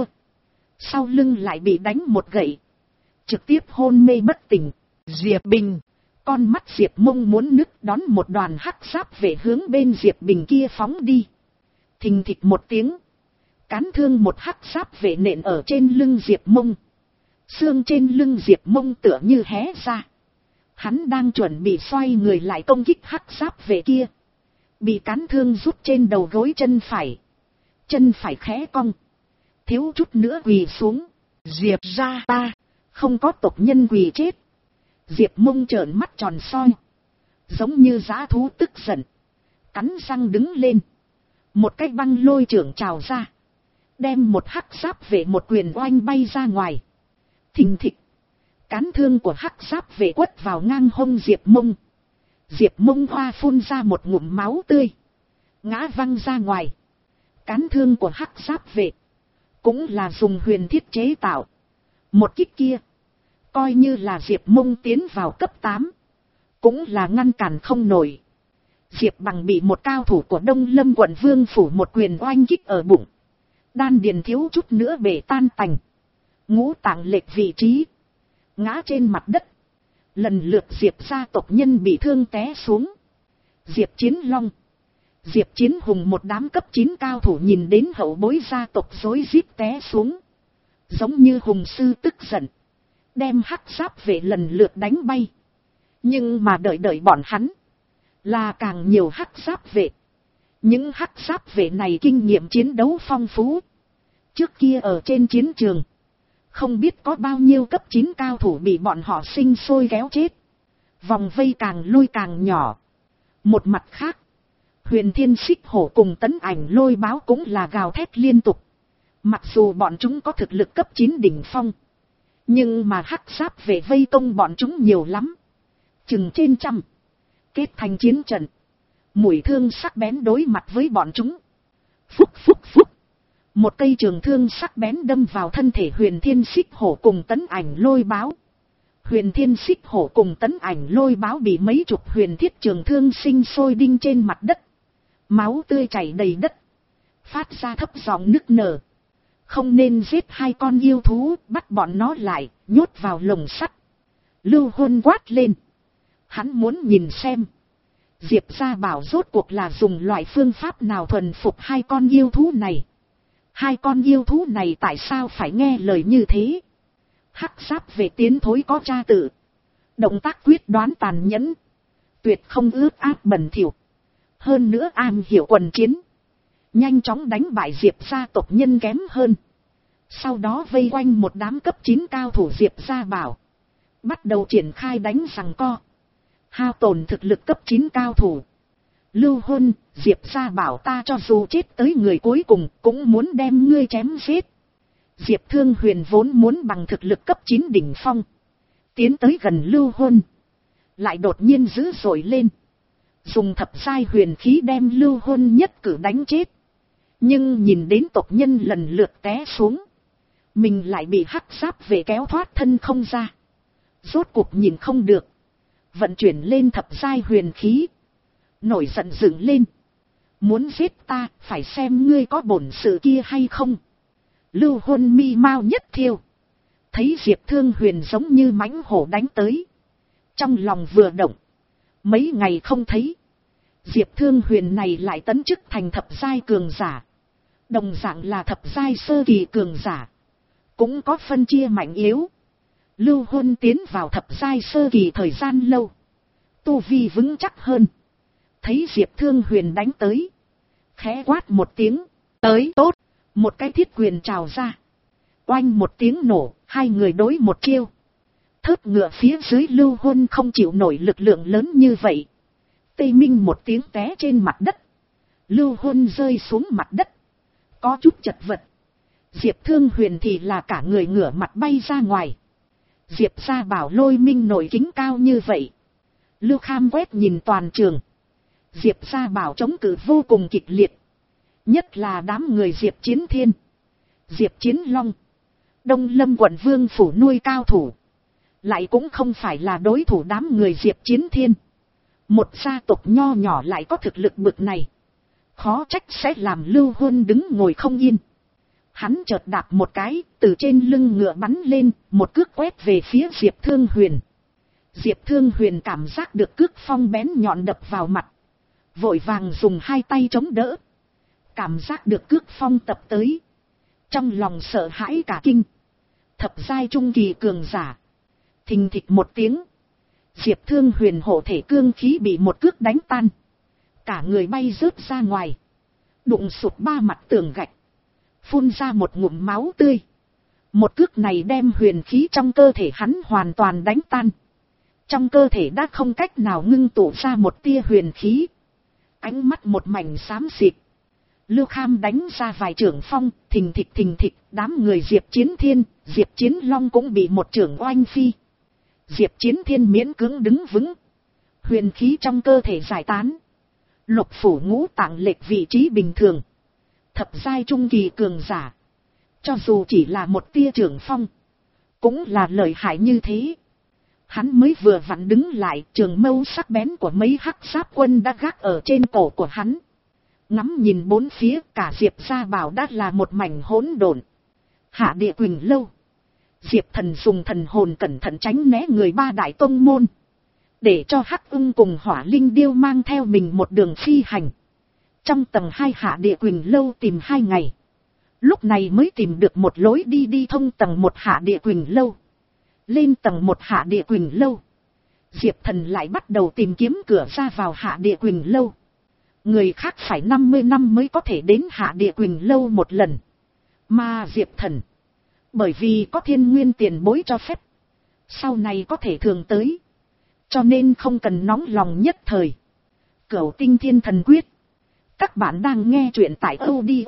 sau lưng lại bị đánh một gậy, trực tiếp hôn mê bất tỉnh. Diệp Bình, con mắt Diệp Mông muốn nứt, đón một đoàn hắc giáp về hướng bên Diệp Bình kia phóng đi. Thình thịch một tiếng, cán thương một hắc giáp vệ nện ở trên lưng Diệp Mông. Xương trên lưng Diệp Mông tựa như hé ra. Hắn đang chuẩn bị xoay người lại công kích hắc giáp vệ kia, bị cán thương rút trên đầu gối chân phải. Chân phải khẽ cong, thiếu chút nữa quỳ xuống. Diệp gia ta không có tộc nhân quỳ chết. Diệp Mông trợn mắt tròn soi, giống như dã thú tức giận, cắn răng đứng lên. Một cái băng lôi trưởng trào ra, đem một hắc giáp vệ một quyền oanh bay ra ngoài. Thình thịch, cán thương của hắc giáp vệ quất vào ngang hông Diệp Mông. Diệp Mông hoa phun ra một ngụm máu tươi, ngã văng ra ngoài. Cán thương của hắc giáp vệ cũng là dùng huyền thiết chế tạo. Một kích kia, coi như là Diệp Mông tiến vào cấp tám, cũng là ngăn cản không nổi. Diệp Bằng bị một cao thủ của Đông Lâm quận Vương phủ một quyền oanh kích ở bụng, đan điền thiếu chút nữa bể tan tành, ngũ tạng lệch vị trí, ngã trên mặt đất. Lần lượt Diệp gia tộc nhân bị thương té xuống. Diệp Chiến Long, Diệp Chiến Hùng một đám cấp chín cao thủ nhìn đến hậu bối gia tộc rối rít té xuống, giống như hùng sư tức giận, đem hắc giáp vệ lần lượt đánh bay. Nhưng mà đợi đợi bọn hắn là càng nhiều hắc giáp vệ. Những hắc giáp vệ này kinh nghiệm chiến đấu phong phú, trước kia ở trên chiến trường không biết có bao nhiêu cấp chín cao thủ bị bọn họ sinh sôi kéo chết. Vòng vây càng lui càng nhỏ. Một mặt khác, Huyền Thiên Xích Hổ cùng Tấn Ảnh Lôi Báo cũng là gào thét liên tục. Mặc dù bọn chúng có thực lực cấp chín đỉnh phong, nhưng mà hắc giáp vệ vây công bọn chúng nhiều lắm, chừng trên trăm, kết thành chiến trận. Mũi thương sắc bén đối mặt với bọn chúng. Phúc phúc phúc, một cây trường thương sắc bén đâm vào thân thể Huyền Thiên Xích Hổ cùng Tấn Ảnh Lôi Báo. Huyền Thiên Xích Hổ cùng Tấn Ảnh Lôi Báo bị mấy chục huyền thiết trường thương sinh sôi đinh trên mặt đất, máu tươi chảy đầy đất, phát ra thấp giọng nức nở. Không nên giết hai con yêu thú, bắt bọn nó lại, nhốt vào lồng sắt. Lưu Huân quát lên. Hắn muốn nhìn xem Diệp gia bảo rốt cuộc là dùng loại phương pháp nào thuần phục hai con yêu thú này. Hai con yêu thú này tại sao phải nghe lời như thế? Hắc giáp về tiến thối có cha tự, động tác quyết đoán tàn nhẫn, tuyệt không ướt át bẩn thỉu, hơn nữa am hiểu quần chiến, nhanh chóng đánh bại Diệp gia tộc nhân kém hơn. Sau đó vây quanh một đám cấp chín cao thủ Diệp gia bảo, bắt đầu triển khai đánh giằng co, hao tổn thực lực cấp chín cao thủ. Lưu Huân, Diệp gia bảo ta cho dù chết tới người cuối cùng cũng muốn đem ngươi chém giết. Diệp Thương Huyền vốn muốn bằng thực lực cấp chín đỉnh phong. Tiến tới gần Lưu Huân. Lại đột nhiên dữ dội lên. Dùng thập giai huyền khí đem Lưu Huân nhất cử đánh chết. Nhưng nhìn đến tộc nhân lần lượt té xuống. Mình lại bị hắc giáp về kéo thoát thân không ra. Rốt cuộc nhìn không được. Vận chuyển lên thập giai huyền khí. Nổi giận dựng lên. Muốn giết ta, phải xem ngươi có bổn sự kia hay không. Lưu Huân mi mau nhất thiêu. Thấy Diệp Thương Huyền giống như mãnh hổ đánh tới. Trong lòng vừa động. Mấy ngày không thấy. Diệp Thương Huyền này lại tấn chức thành thập giai cường giả. Đồng dạng là thập giai sơ kỳ cường giả. Cũng có phân chia mạnh yếu. Lưu Huân tiến vào thập giai sơ kỳ thời gian lâu. Tu vi vững chắc hơn. Thấy Diệp Thương Huyền đánh tới. Khẽ quát một tiếng. Tới tốt. Một cái thiết quyền trào ra. Oanh một tiếng nổ. Hai người đối một chiêu. Thớt ngựa phía dưới Lưu Huân không chịu nổi lực lượng lớn như vậy. Tây Minh một tiếng té trên mặt đất. Lưu Huân rơi xuống mặt đất. Có chút chật vật. Diệp Thương Huyền thì là cả người ngửa mặt bay ra ngoài. Diệp gia bảo Lôi Minh nổi kính cao như vậy. Lưu Kham quét nhìn toàn trường. Diệp gia bảo chống cự vô cùng kịch liệt. Nhất là đám người Diệp Chiến Thiên, Diệp Chiến Long, Đông Lâm quận Vương phủ nuôi cao thủ. Lại cũng không phải là đối thủ đám người Diệp Chiến Thiên. Một gia tộc nho nhỏ lại có thực lực bực này. Khó trách sẽ làm Lưu Huân đứng ngồi không yên. Hắn chợt đạp một cái, từ trên lưng ngựa bắn lên, một cước quét về phía Diệp Thương Huyền. Diệp Thương Huyền cảm giác được cước phong bén nhọn đập vào mặt. Vội vàng dùng hai tay chống đỡ. Cảm giác được cước phong tập tới. Trong lòng sợ hãi cả kinh. Thập giai trung kỳ cường giả. Thình thịch một tiếng. Diệp Thương Huyền hộ thể cương khí bị một cước đánh tan. Cả người bay rớt ra ngoài. Đụng sụt ba mặt tường gạch. Phun ra một ngụm máu tươi. Một cước này đem huyền khí trong cơ thể hắn hoàn toàn đánh tan. Trong cơ thể đã không cách nào ngưng tụ ra một tia huyền khí. Ánh mắt một mảnh xám xịt. Lưu Kham đánh ra vài trưởng phong, thình thịch thình thịch, đám người Diệp Chiến Thiên, Diệp Chiến Long cũng bị một trưởng oanh phi. Diệp Chiến Thiên miễn cưỡng đứng vững. Huyền khí trong cơ thể giải tán. Lục phủ ngũ tạng lệch vị trí bình thường. Thập giai trung kỳ cường giả. Cho dù chỉ là một tia trưởng phong. Cũng là lợi hại như thế. Hắn mới vừa vặn đứng lại, trường mâu sắc bén của mấy hắc giáp quân đã gác ở trên cổ của hắn. Ngắm nhìn bốn phía, cả Diệp gia bảo đã là một mảnh hỗn độn. Hạ Địa Quỳnh Lâu. Diệp Thần dùng thần hồn cẩn thận tránh né người ba đại tông môn. Để cho Hắc Ưng cùng Hỏa Linh Điêu mang theo mình một đường phi hành. Trong tầng hai Hạ Địa Quỳnh Lâu tìm hai ngày. Lúc này mới tìm được một lối đi đi thông tầng một Hạ Địa Quỳnh Lâu. Lên tầng một Hạ Địa Quỳnh Lâu. Diệp Thần lại bắt đầu tìm kiếm cửa ra vào Hạ Địa Quỳnh Lâu. Người khác phải năm mươi năm mới có thể đến Hạ Địa Quỳnh Lâu một lần. Mà Diệp Thần, bởi vì có Thiên Nguyên tiền bối cho phép, sau này có thể thường tới. Cho nên không cần nóng lòng nhất thời. Cửu Tinh Thiên Thần Quyết. Các bạn đang nghe truyện tại audio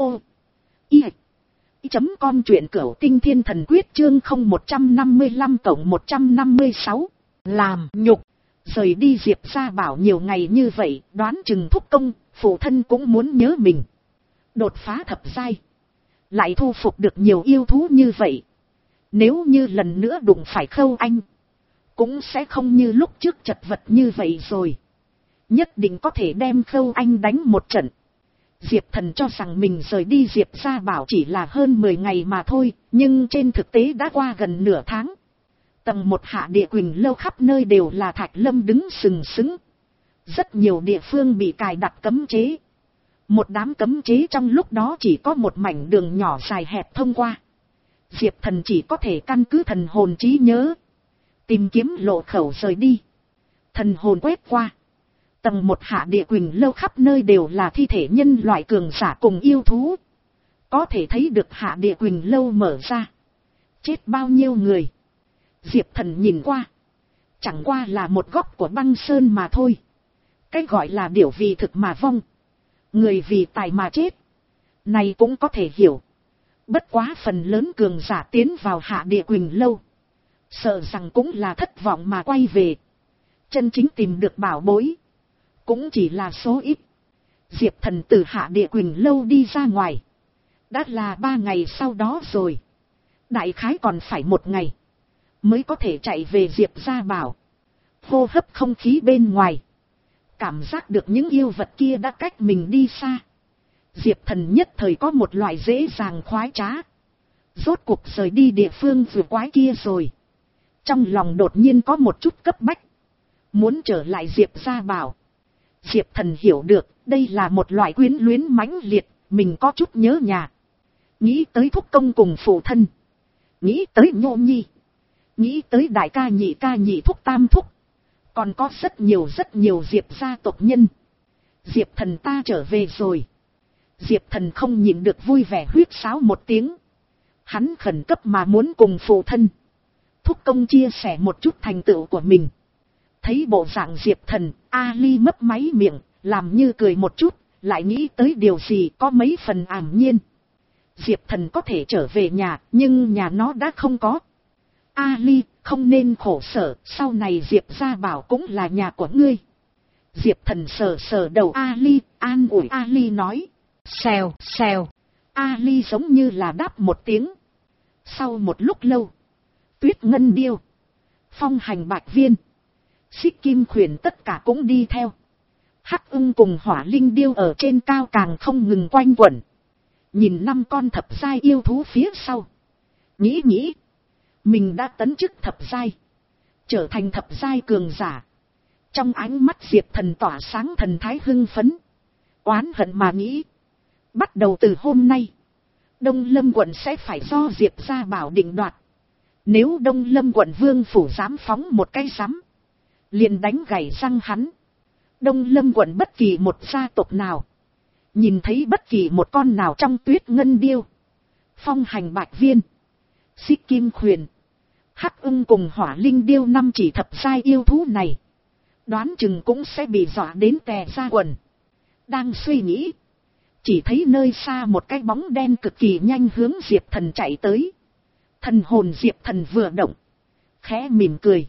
i chấm com truyện Cửu Tinh Thiên Thần Quyết chương không một trăm năm mươi lăm cộng một trăm năm mươi sáu. Làm nhục. Rời đi Diệp gia bảo nhiều ngày như vậy, đoán chừng thúc công, phụ thân cũng muốn nhớ mình. Đột phá thập giai. Lại thu phục được nhiều yêu thú như vậy. Nếu như lần nữa đụng phải Khâu Anh, cũng sẽ không như lúc trước chật vật như vậy rồi. Nhất định có thể đem Khâu Anh đánh một trận. Diệp Thần cho rằng mình rời đi Diệp gia bảo chỉ là hơn mười ngày mà thôi, nhưng trên thực tế đã qua gần nửa tháng. Tầng một Hạ Địa Quỳnh Lâu khắp nơi đều là thạch lâm đứng sừng sững. Rất nhiều địa phương bị cài đặt cấm chế. Một đám cấm chế trong lúc đó chỉ có một mảnh đường nhỏ dài hẹp thông qua. Diệp Thần chỉ có thể căn cứ thần hồn trí nhớ. Tìm kiếm lộ khẩu rời đi. Thần hồn quét qua. Tầng một Hạ Địa Quỳnh Lâu khắp nơi đều là thi thể nhân loại cường giả cùng yêu thú. Có thể thấy được Hạ Địa Quỳnh Lâu mở ra. Chết bao nhiêu người. Diệp Thần nhìn qua. Chẳng qua là một góc của băng sơn mà thôi. Cái gọi là điểu vì thực mà vong, người vì tài mà chết, này cũng có thể hiểu. Bất quá phần lớn cường giả tiến vào Hạ Địa Quỳnh lâu, sợ rằng cũng là thất vọng mà quay về. Chân chính tìm được bảo bối, cũng chỉ là số ít. Diệp Thần từ Hạ Địa Quỳnh lâu đi ra ngoài, đã là ba ngày sau đó rồi. Đại khái còn phải một ngày, mới có thể chạy về Diệp gia bảo. Hô hấp không khí bên ngoài, cảm giác được những yêu vật kia đã cách mình đi xa. Diệp Thần nhất thời có một loại dễ dàng khoái trá. Rốt cuộc rời đi địa phương vừa quái kia rồi. Trong lòng đột nhiên có một chút cấp bách, muốn trở lại Diệp gia bảo. Diệp Thần hiểu được, đây là một loại quyến luyến mãnh liệt, mình có chút nhớ nhà. Nghĩ tới thúc công cùng phụ thân, nghĩ tới Nhô Nhi, nghĩ tới đại ca nhị ca nhị thúc tam thúc, còn có rất nhiều rất nhiều Diệp gia tộc nhân. Diệp Thần ta trở về rồi. Diệp Thần không nhịn được vui vẻ huýt sáo một tiếng. Hắn khẩn cấp mà muốn cùng phụ thân, thúc công chia sẻ một chút thành tựu của mình. Thấy bộ dạng Diệp Thần, Ali mấp máy miệng, làm như cười một chút, lại nghĩ tới điều gì có mấy phần ảm nhiên. Diệp Thần có thể trở về nhà, nhưng nhà nó đã không có. Ali, không nên khổ sở, sau này Diệp gia bảo cũng là nhà của ngươi. Diệp Thần sờ sờ đầu Ali, an ủi Ali nói. Xèo, xèo. Ali giống như là đáp một tiếng. Sau một lúc lâu, Tuyết Ngân Điêu, Phong Hành Bạch Viên, Xích Kim Khuyển tất cả cũng đi theo. Hắc Ưng cùng Hỏa Linh Điêu ở trên cao càng không ngừng quanh quẩn. Nhìn năm con thập giai yêu thú phía sau, nghĩ nghĩ, mình đã tấn chức thập giai, trở thành thập giai cường giả. Trong ánh mắt Diệp Thần tỏa sáng thần thái hưng phấn, oán hận mà nghĩ. Bắt đầu từ hôm nay, Đông Lâm quận sẽ phải do Diệp gia bảo định đoạt. Nếu Đông Lâm quận vương phủ dám phóng một cái rắm, liền đánh gãy răng hắn. Đông Lâm quận bất kỳ một gia tộc nào, nhìn thấy bất kỳ một con nào trong Tuyết Ngân Điêu, Phong Hành Bạch Viên, Xích Kim Khuyển, Hắc Ưng cùng Hỏa Linh Điêu năm chỉ thập giai yêu thú này, đoán chừng cũng sẽ bị dọa đến tè ra quần. Đang suy nghĩ, chỉ thấy nơi xa một cái bóng đen cực kỳ nhanh hướng Diệp Thần chạy tới. Thần hồn Diệp Thần vừa động, khẽ mỉm cười.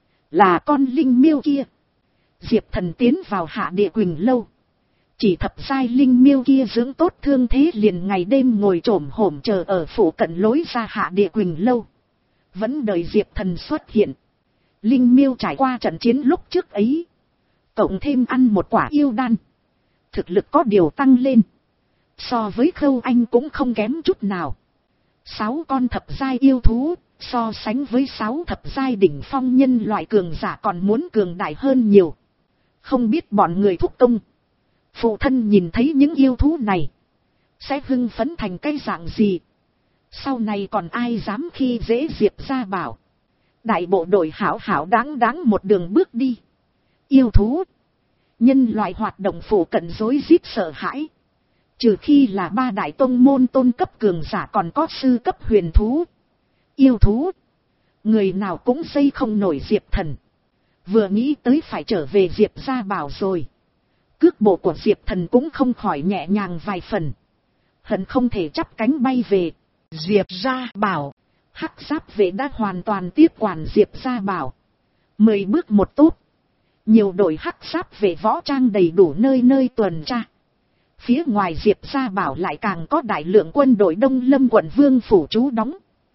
Là con linh miêu kia. Diệp Thần tiến vào Hạ Địa Quỳnh lâu. Chỉ thập giai linh miêu kia dưỡng tốt thương thế, liền ngày đêm ngồi trổm hổm chờ ở phủ cận lối ra Hạ Địa Quỳnh lâu, vẫn đợi Diệp Thần xuất hiện. Linh miêu trải qua trận chiến lúc trước ấy, cộng thêm ăn một quả yêu đan, thực lực có điều tăng lên, so với Khâu Anh cũng không kém chút nào. Sáu con thập giai yêu thú, so sánh với sáu thập giai đỉnh phong nhân loại cường giả còn muốn cường đại hơn nhiều. Không biết bọn người thúc công, phụ thân nhìn thấy những yêu thú này, sẽ hưng phấn thành cái dạng gì? Sau này còn ai dám khi dễ Diệp gia bảo? Đại bộ đội hảo hảo đáng đáng một đường bước đi. Yêu thú, nhân loại hoạt động phủ cận rối rít sợ hãi. Trừ khi là ba đại tông môn tôn cấp cường giả, còn có sư cấp huyền thú. Yêu thú, người nào cũng dây không nổi Diệp Thần. Vừa nghĩ tới phải trở về Diệp gia bảo rồi, cước bộ của Diệp Thần cũng không khỏi nhẹ nhàng vài phần. Hận không thể chắp cánh bay về Diệp gia bảo. Hắc giáp vệ đã hoàn toàn tiếp quản Diệp gia bảo. Mười bước một tốt, nhiều đội hắc giáp vệ võ trang đầy đủ nơi nơi tuần tra. Phía ngoài Diệp gia bảo lại càng có đại lượng quân đội Đông Lâm quận vương phủ trú đóng,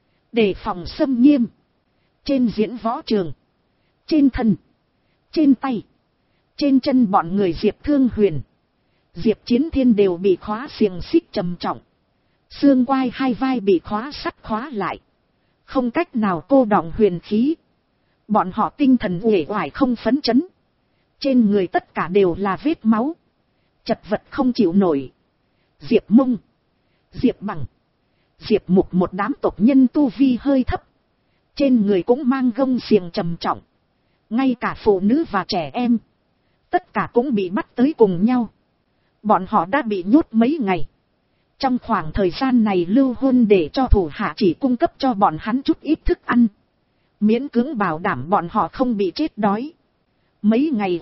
đề phòng xâm nghiêm. Trên diễn võ trường, trên thân, trên tay, trên chân bọn người Diệp Thương Huyền, Diệp Chiến Thiên đều bị khóa xiềng xích trầm trọng. Xương quai hai vai bị khóa sắt khóa lại, không cách nào cô đọng huyền khí. Bọn họ tinh thần uể oải không phấn chấn, trên người tất cả đều là vết máu, chật vật không chịu nổi. Diệp Mông, Diệp Bằng, Diệp Mục một đám tộc nhân tu vi hơi thấp, trên người cũng mang gông xiềng trầm trọng. Ngay cả phụ nữ và trẻ em, tất cả cũng bị bắt tới cùng nhau. Bọn họ đã bị nhốt mấy ngày. Trong khoảng thời gian này Lưu Huân để cho thủ hạ chỉ cung cấp cho bọn hắn chút ít thức ăn, miễn cưỡng bảo đảm bọn họ không bị chết đói. Mấy ngày qua,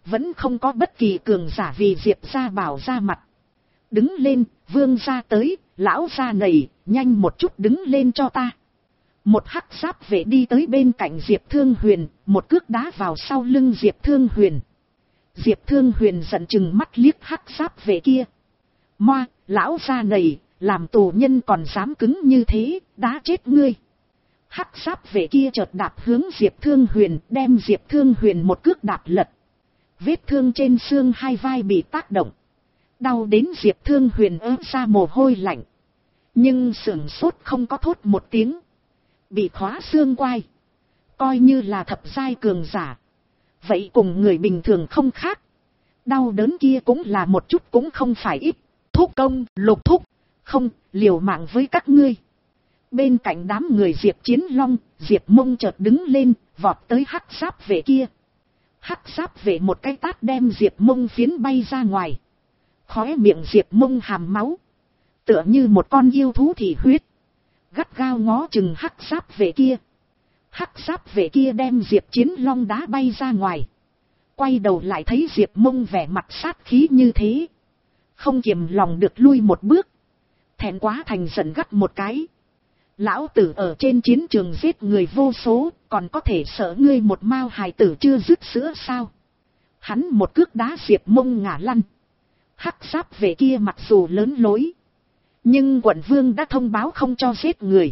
Vẫn không có bất kỳ cường giả vì Diệp gia bảo ra mặt. Đứng lên, Vương gia tới, lão gia này, nhanh một chút đứng lên cho ta. Một hắc giáp vệ đi tới bên cạnh Diệp Thương Huyền, một cước đá vào sau lưng Diệp Thương Huyền. Diệp Thương Huyền giận chừng mắt liếc hắc giáp vệ kia. Moa, lão gia này, làm tù nhân còn dám cứng như thế, đá chết ngươi. Hắc giáp vệ kia chợt đạp hướng Diệp Thương Huyền, đem Diệp Thương Huyền một cước đạp lật. Vết thương trên xương hai vai bị tác động. Đau đến Diệp Thương Huyền ớt ra mồ hôi lạnh. Nhưng sửng sốt không có thốt một tiếng. Bị khóa xương quai. Coi như là thập giai cường giả. Vậy cùng người bình thường không khác. Đau đớn kia cũng là một chút cũng không phải ít. Thúc công, Lục thúc. Không, liều mạng với các ngươi. Bên cạnh đám người Diệp Chiến Long, Diệp Mông chợt đứng lên, vọt tới hắc giáp vệ kia. Hắc giáp vệ một cái tát đem Diệp Mông phiến bay ra ngoài. Khóe miệng Diệp Mông hàm máu. Tựa như một con yêu thú thị huyết. Gắt gao ngó chừng hắc giáp vệ kia. Hắc giáp vệ kia đem Diệp Chiến Long đá bay ra ngoài. Quay đầu lại thấy Diệp Mông vẻ mặt sát khí như thế. Không kiềm lòng được lui một bước. Thẹn quá thành giận gắt một cái. Lão tử ở trên chiến trường giết người vô số, còn có thể sợ ngươi một mao hài tử chưa dứt sữa sao? Hắn một cước đá Diệp Mông ngã lăn. Hắc giáp vệ kia mặc dù lớn lối, nhưng quận vương đã thông báo không cho giết người.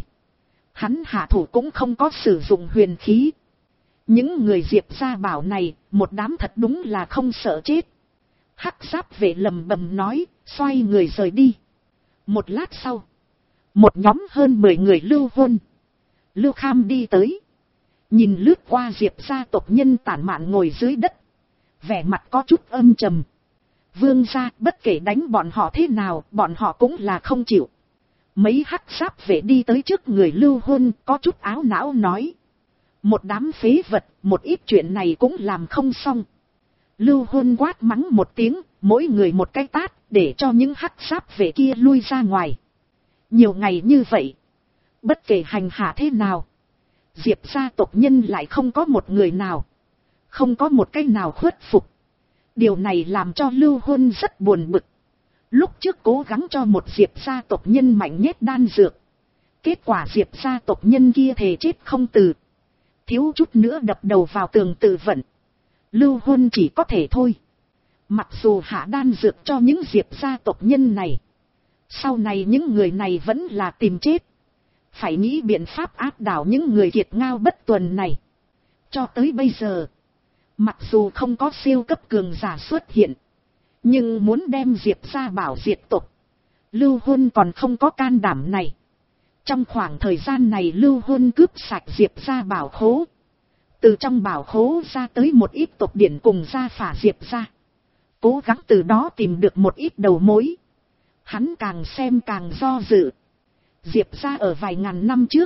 Hắn hạ thủ cũng không có sử dụng huyền khí. Những người Diệp gia bảo này, một đám thật đúng là không sợ chết. Hắc giáp vệ lầm bầm nói, xoay người rời đi. Một lát sau, một nhóm hơn mười người Lưu Huân, Lưu Kham đi tới. Nhìn lướt qua Diệp gia tộc nhân tản mạn ngồi dưới đất. Vẻ mặt có chút âm trầm. Vương gia, bất kể đánh bọn họ thế nào, bọn họ cũng là không chịu. Mấy hắc giáp vệ đi tới trước người Lưu Huân, có chút áo não nói. Một đám phế vật, một ít chuyện này cũng làm không xong. Lưu Huân quát mắng một tiếng, mỗi người một cái tát, để cho những hắc giáp vệ kia lui ra ngoài. Nhiều ngày như vậy, bất kể hành hạ thế nào, Diệp gia tộc nhân lại không có một người nào, không có một cái nào khuất phục. Điều này làm cho Lưu Huân rất buồn bực. Lúc trước cố gắng cho một Diệp gia tộc nhân mạnh nhét đan dược. Kết quả Diệp gia tộc nhân kia thề chết không từ. Thiếu chút nữa đập đầu vào tường tự vận. Lưu Huân chỉ có thể thôi. Mặc dù hạ đan dược cho những Diệp gia tộc nhân này, sau này những người này vẫn là tìm chết. Phải nghĩ biện pháp áp đảo những người kiệt ngao bất tuần này. Cho tới bây giờ, mặc dù không có siêu cấp cường giả xuất hiện, nhưng muốn đem Diệp gia bảo diệt tộc, Lưu Huân còn không có can đảm này. Trong khoảng thời gian này Lưu Huân cướp sạch Diệp gia bảo khố. Từ trong bảo khố ra tới một ít tộc điển cùng gia phả Diệp gia. Cố gắng từ đó tìm được một ít đầu mối. Hắn càng xem càng do dự. Diệp gia ở vài ngàn năm trước,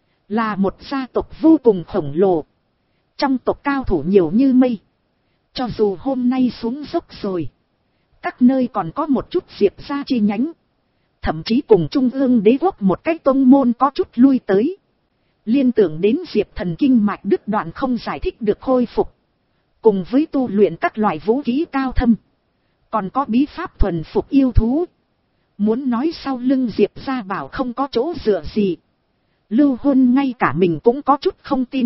là một gia tộc vô cùng khổng lồ. Trong tộc cao thủ nhiều như mây. Cho dù hôm nay xuống dốc rồi, các nơi còn có một chút Diệp gia chi nhánh. Thậm chí cùng Trung ương đế quốc một cái tông môn có chút lui tới. Liên tưởng đến Diệp thần kinh mạch đứt đoạn không giải thích được khôi phục. Cùng với tu luyện các loại vũ khí cao thâm. Còn có bí pháp thuần phục yêu thú. Muốn nói sau lưng Diệp gia bảo không có chỗ dựa gì, Lưu Huân ngay cả mình cũng có chút không tin.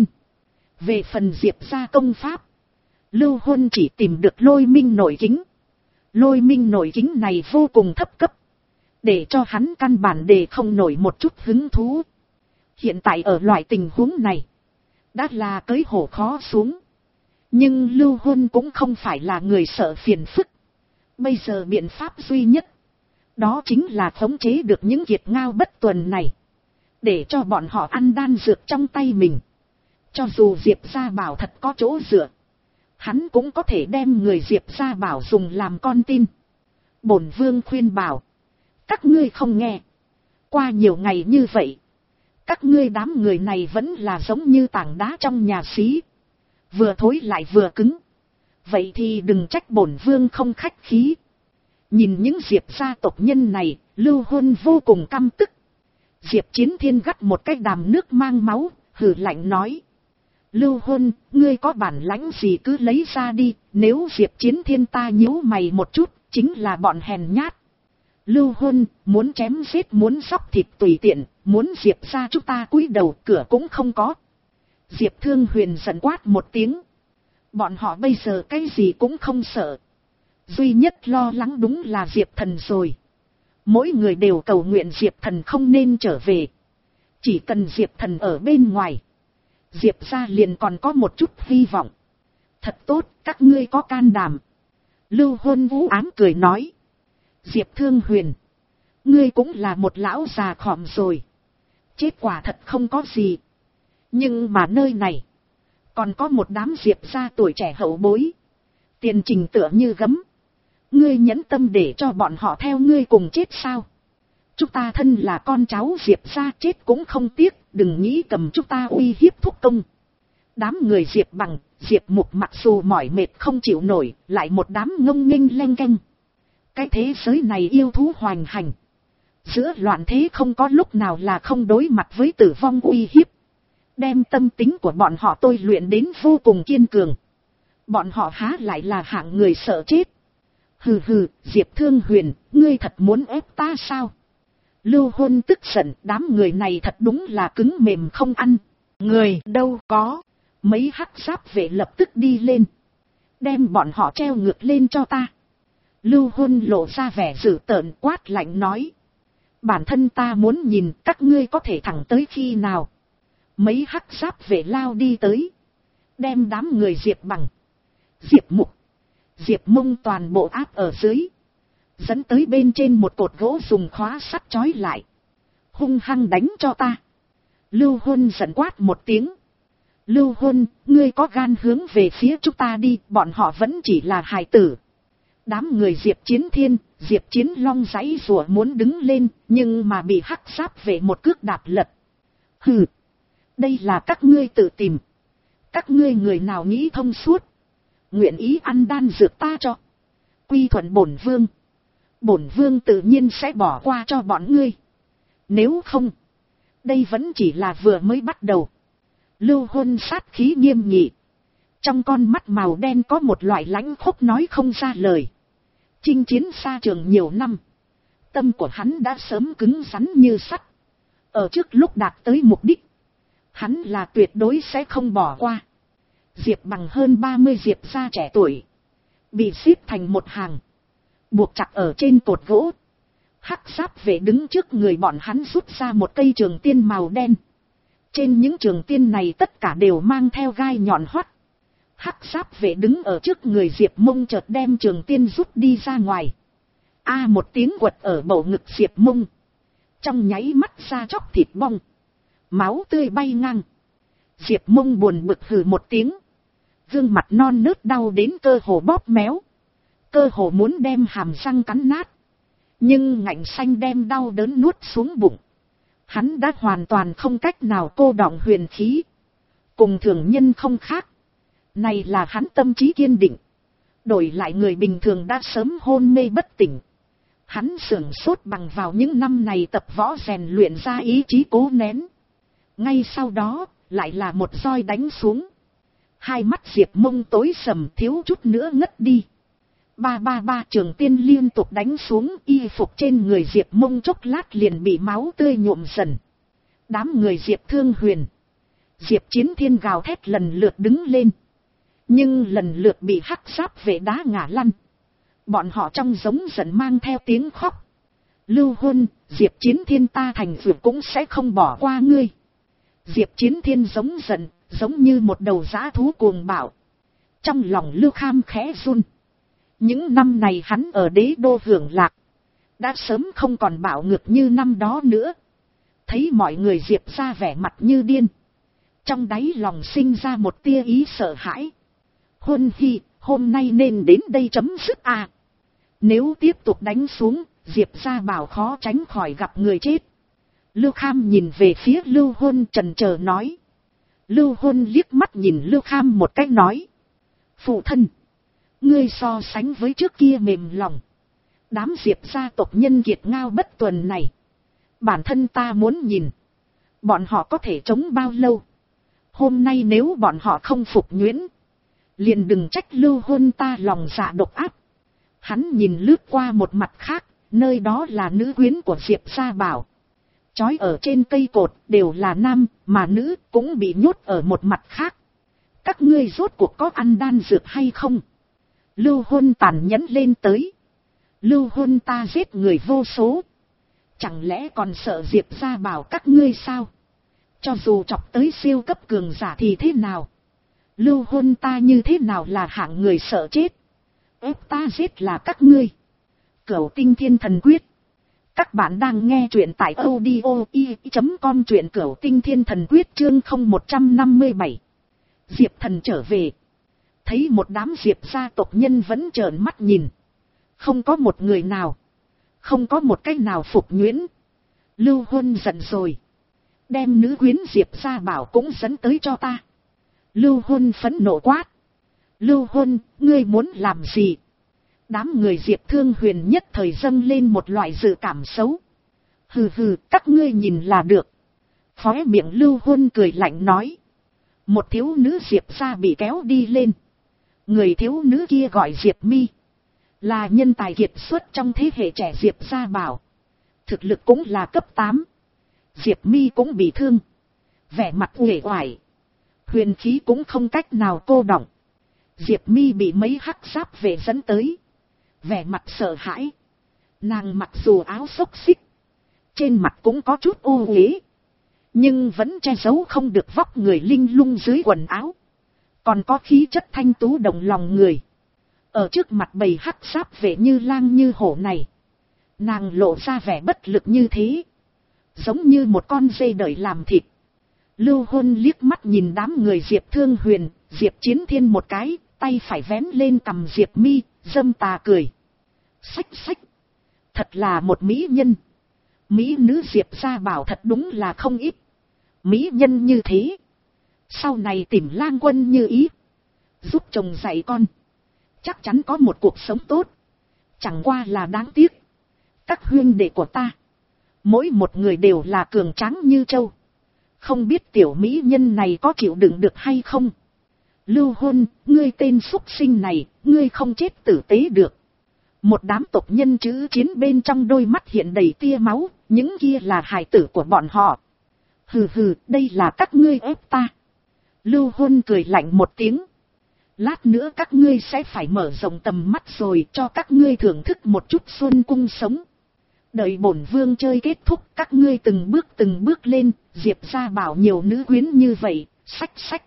Về phần Diệp gia công pháp, Lưu Huân chỉ tìm được lôi minh nội kính. Lôi minh nội kính này vô cùng thấp cấp, để cho hắn căn bản đề không nổi một chút hứng thú. Hiện tại ở loại tình huống này, đã là cưỡi hổ khó xuống. Nhưng Lưu Huân cũng không phải là người sợ phiền phức. Bây giờ biện pháp duy nhất, đó chính là khống chế được những kiệt ngao bất tuần này, để cho bọn họ ăn đan dược trong tay mình. Cho dù Diệp gia bảo thật có chỗ dựa, hắn cũng có thể đem người Diệp gia bảo dùng làm con tin. Bổn vương khuyên bảo, các ngươi không nghe. Qua nhiều ngày như vậy, các ngươi đám người này vẫn là giống như tảng đá trong nhà xí, vừa thối lại vừa cứng. Vậy thì đừng trách bổn vương không khách khí. Nhìn những Diệp gia tộc nhân này, Lưu Huân vô cùng căm tức. Diệp Chiến Thiên gắt một cái đàm nước mang máu, hừ lạnh nói. Lưu Huân, ngươi có bản lãnh gì cứ lấy ra đi, nếu Diệp Chiến Thiên ta nhíu mày một chút, chính là bọn hèn nhát. Lưu Huân, muốn chém giết muốn xóc thịt tùy tiện, muốn Diệp ra chúng ta cúi đầu cửa cũng không có. Diệp Thương Huyền giận quát một tiếng. Bọn họ bây giờ cái gì cũng không sợ. Duy nhất lo lắng đúng là Diệp Thần rồi. Mỗi người đều cầu nguyện Diệp Thần không nên trở về. Chỉ cần Diệp Thần ở bên ngoài, Diệp ra liền còn có một chút hy vọng. Thật tốt, các ngươi có can đảm. Lưu Huân vũ ám cười nói. Diệp Thương Huyền, ngươi cũng là một lão già khòm rồi. Chết quả thật không có gì. Nhưng mà nơi này, còn có một đám Diệp ra tuổi trẻ hậu bối. Tiền trình tựa như gấm. Ngươi nhẫn tâm để cho bọn họ theo ngươi cùng chết sao? Chúng ta thân là con cháu Diệp ra chết cũng không tiếc, đừng nghĩ cầm chúng ta uy hiếp thúc công. Đám người Diệp Bằng, Diệp Mục mặc dù mỏi mệt không chịu nổi, lại một đám ngông nghênh leng keng. Cái thế giới này yêu thú hoành hành. Giữa loạn thế không có lúc nào là không đối mặt với tử vong uy hiếp. Đem tâm tính của bọn họ tôi luyện đến vô cùng kiên cường. Bọn họ há lại là hạng người sợ chết. Hừ hừ, Diệp Thương Huyền, ngươi thật muốn ép ta sao? Lưu Huân tức giận, đám người này thật đúng là cứng mềm không ăn. Người đâu có. Mấy hắc giáp vệ lập tức đi lên. Đem bọn họ treo ngược lên cho ta. Lưu Huân lộ ra vẻ dữ tợn quát lạnh nói. Bản thân ta muốn nhìn các ngươi có thể thẳng tới khi nào. Mấy hắc giáp vệ lao đi tới. Đem đám người Diệp Bằng, Diệp Mục, Diệp Mông toàn bộ áp ở dưới. Dẫn tới bên trên một cột gỗ dùng khóa sắt trói lại. Hung hăng đánh cho ta. Lưu Huân giận quát một tiếng. Lưu Huân, ngươi có gan hướng về phía chúng ta đi, bọn họ vẫn chỉ là hài tử. Đám người Diệp Chiến Thiên, Diệp Chiến Long giãy giụa muốn đứng lên, nhưng mà bị hắc giáp về một cước đạp lật. Hừ, đây là các ngươi tự tìm. Các ngươi người nào nghĩ thông suốt, nguyện ý ăn đan dược ta cho, quy thuận bổn vương, bổn vương tự nhiên sẽ bỏ qua cho bọn ngươi. Nếu không, đây vẫn chỉ là vừa mới bắt đầu. Lưu Huân sát khí nghiêm nghị. Trong con mắt màu đen có một loại lãnh khốc nói không ra lời. Chinh chiến xa trường nhiều năm, tâm của hắn đã sớm cứng rắn như sắt. Ở trước lúc đạt tới mục đích, hắn là tuyệt đối sẽ không bỏ qua. Diệp Bằng hơn ba mươi Diệp gia trẻ tuổi, bị xếp thành một hàng, buộc chặt ở trên cột gỗ. Hắc giáp vệ đứng trước người bọn hắn rút ra một cây trường tiên màu đen. Trên những trường tiên này tất cả đều mang theo gai nhọn hoắt. Hắc giáp vệ đứng ở trước người Diệp Mông chợt đem trường tiên rút đi ra ngoài. A một tiếng quật ở bầu ngực Diệp Mông. Trong nháy mắt ra chóc thịt bong, máu tươi bay ngang. Diệp Mông buồn bực hừ một tiếng. Gương mặt non nớt đau đến cơ hồ bóp méo. Cơ hồ muốn đem hàm răng cắn nát. Nhưng ngạnh xanh đem đau đớn nuốt xuống bụng. Hắn đã hoàn toàn không cách nào cô đọng huyền khí. Cùng thường nhân không khác. Này là hắn tâm trí kiên định. Đổi lại người bình thường đã sớm hôn mê bất tỉnh. Hắn sưởng sốt bằng vào những năm này tập võ rèn luyện ra ý chí cố nén. Ngay sau đó, lại là một roi đánh xuống. Hai mắt Diệp Mông tối sầm thiếu chút nữa ngất đi. Ba ba ba trường tiên liên tục đánh xuống, y phục trên người Diệp Mông chốc lát liền bị máu tươi nhuộm dần. Đám người Diệp Thương Huyền, Diệp Chiến Thiên gào thét lần lượt đứng lên. Nhưng lần lượt bị hắc giáp vệ đá ngã lăn. Bọn họ trong giống giận mang theo tiếng khóc. Lưu Huân, Diệp Chiến Thiên ta thành vượt cũng sẽ không bỏ qua ngươi. Diệp Chiến Thiên giống giận, giống như một đầu dã thú cuồng bạo. Trong lòng Lưu Kham khẽ run. Những năm này hắn ở đế đô hưởng lạc, đã sớm không còn bạo ngược như năm đó nữa. Thấy mọi người Diệp ra vẻ mặt như điên, trong đáy lòng sinh ra một tia ý sợ hãi. Huân Hi, hôm nay nên đến đây chấm dứt à. Nếu tiếp tục đánh xuống, Diệp ra bảo khó tránh khỏi gặp người chết. Lưu Kham nhìn về phía Lưu Huân trần chờ nói. Lưu Huân liếc mắt nhìn Lưu Kham một cách nói. Phụ thân, ngươi so sánh với trước kia mềm lòng. Đám Diệp gia tộc nhân kiệt ngao bất tuần này, bản thân ta muốn nhìn bọn họ có thể chống bao lâu. Hôm nay nếu bọn họ không phục nhuyễn, liền đừng trách Lưu Huân ta lòng dạ độc ác. Hắn nhìn lướt qua một mặt khác, nơi đó là nữ quyến của Diệp Gia Bảo. Chói ở trên cây cột đều là nam, mà nữ cũng bị nhốt ở một mặt khác. Các ngươi rốt cuộc có ăn đan dược hay không? Lưu Huân tàn nhẫn lên tới. Lưu Huân ta giết người vô số, chẳng lẽ còn sợ Diệp Gia Bảo các ngươi sao? Cho dù chọc tới siêu cấp cường giả thì thế nào? Lưu Huân ta như thế nào là hạng người sợ chết? Ép ta giết là các ngươi. Cửu Tinh Thiên Thần Quyết. Các bạn đang nghe truyện tại audio i chấm com, truyện Cửu Tinh Thiên Thần Quyết chương không một trăm năm mươi bảy. Diệp Thần trở về. Thấy một đám Diệp gia tộc nhân vẫn trợn mắt nhìn. Không có một người nào, không có một cách nào phục nhuyễn. Lưu Huân giận rồi. Đem nữ quyến Diệp Gia Bảo cũng dẫn tới cho ta. Lưu Huân phẫn nộ quát. Lưu Huân, ngươi muốn làm gì? Đám người Diệp Thương Huyền nhất thời dâng lên một loại dự cảm xấu. Hừ hừ, các ngươi nhìn là được. Khóe miệng Lưu Huân cười lạnh nói. Một thiếu nữ Diệp Gia bị kéo đi lên. Người thiếu nữ kia gọi Diệp Mi, là nhân tài kiệt xuất trong thế hệ trẻ Diệp Gia Bảo. Thực lực cũng là cấp tám. Diệp Mi cũng bị thương, vẻ mặt uể oải, huyền khí cũng không cách nào cô đọng. Diệp Mi bị mấy hắc giáp về dẫn tới, vẻ mặt sợ hãi. Nàng mặc dù áo xốc xích, trên mặt cũng có chút ô uế, nhưng vẫn che giấu không được vóc người linh lung dưới quần áo, còn có khí chất thanh tú động lòng người. Ở trước mặt bầy hắc giáp vệ như lang như hổ này, nàng lộ ra vẻ bất lực như thế, giống như một con dê đợi làm thịt. Lưu Huân liếc mắt nhìn đám người Diệp Thương Huyền, Diệp Chiến Thiên một cái, tay phải vén lên cằm Diệp Mi, dâm tà cười. Xách xách, thật là một mỹ nhân. Mỹ nữ Diệp Gia Bảo thật đúng là không ít. Mỹ nhân như thế, sau này tìm lang quân như ý, giúp chồng dạy con, chắc chắn có một cuộc sống tốt. Chẳng qua là đáng tiếc, các huynh đệ của ta, mỗi một người đều là cường tráng như trâu. Không biết tiểu mỹ nhân này có chịu đựng được hay không? Lưu Huân, ngươi tên súc sinh này, ngươi không chết tử tế được. Một đám tộc nhân chữ chiến bên trong đôi mắt hiện đầy tia máu, những kia là hài tử của bọn họ. Hừ hừ, đây là các ngươi ép ta. Lưu Huân cười lạnh một tiếng. Lát nữa các ngươi sẽ phải mở rộng tầm mắt rồi, cho các ngươi thưởng thức một chút xuân cung sống. Đợi bổn vương chơi kết thúc, các ngươi từng bước từng bước lên. Diệp Gia Bảo nhiều nữ quyến như vậy, xách xách.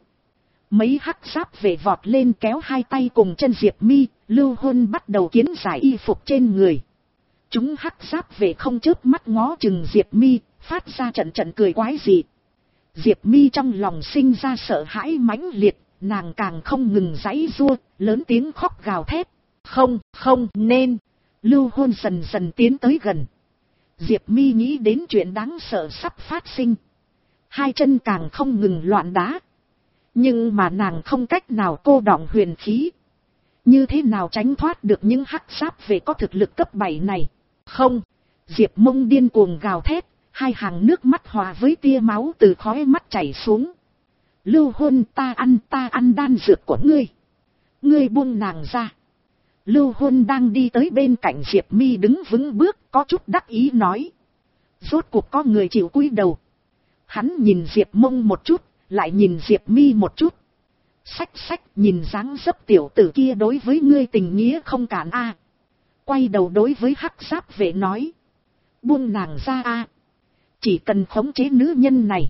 Mấy hắc giáp về vọt lên kéo hai tay cùng chân Diệp Mi. Lưu Huân bắt đầu kiến giải y phục trên người. Chúng hắc giáp về không chớp mắt ngó chừng Diệp Mi, phát ra trận trận cười quái dị. Diệp Mi trong lòng sinh ra sợ hãi mãnh liệt, nàng càng không ngừng giãy giụa, lớn tiếng khóc gào thét. Không, không nên. Lưu Huân dần dần tiến tới gần. Diệp Mi nghĩ đến chuyện đáng sợ sắp phát sinh, hai chân càng không ngừng loạn đá. Nhưng mà nàng không cách nào cô đọng huyền khí, như thế nào tránh thoát được những hắc giáp về có thực lực cấp bảy này? Không, Diệp Mông điên cuồng gào thét, hai hàng nước mắt hòa với tia máu từ khóe mắt chảy xuống. Lưu Huân, ta ăn ta ăn đan dược của ngươi, ngươi buông nàng ra. Lưu Huân đang đi tới bên cạnh Diệp Mi đứng vững bước, có chút đắc ý nói. Rốt cuộc có người chịu cúi đầu. Hắn nhìn Diệp Mông một chút, lại nhìn Diệp Mi một chút. Xách xách, nhìn dáng dấp tiểu tử kia đối với ngươi tình nghĩa không cản a. Quay đầu đối với hắc giáp vệ nói. Buông nàng ra a. Chỉ cần khống chế nữ nhân này,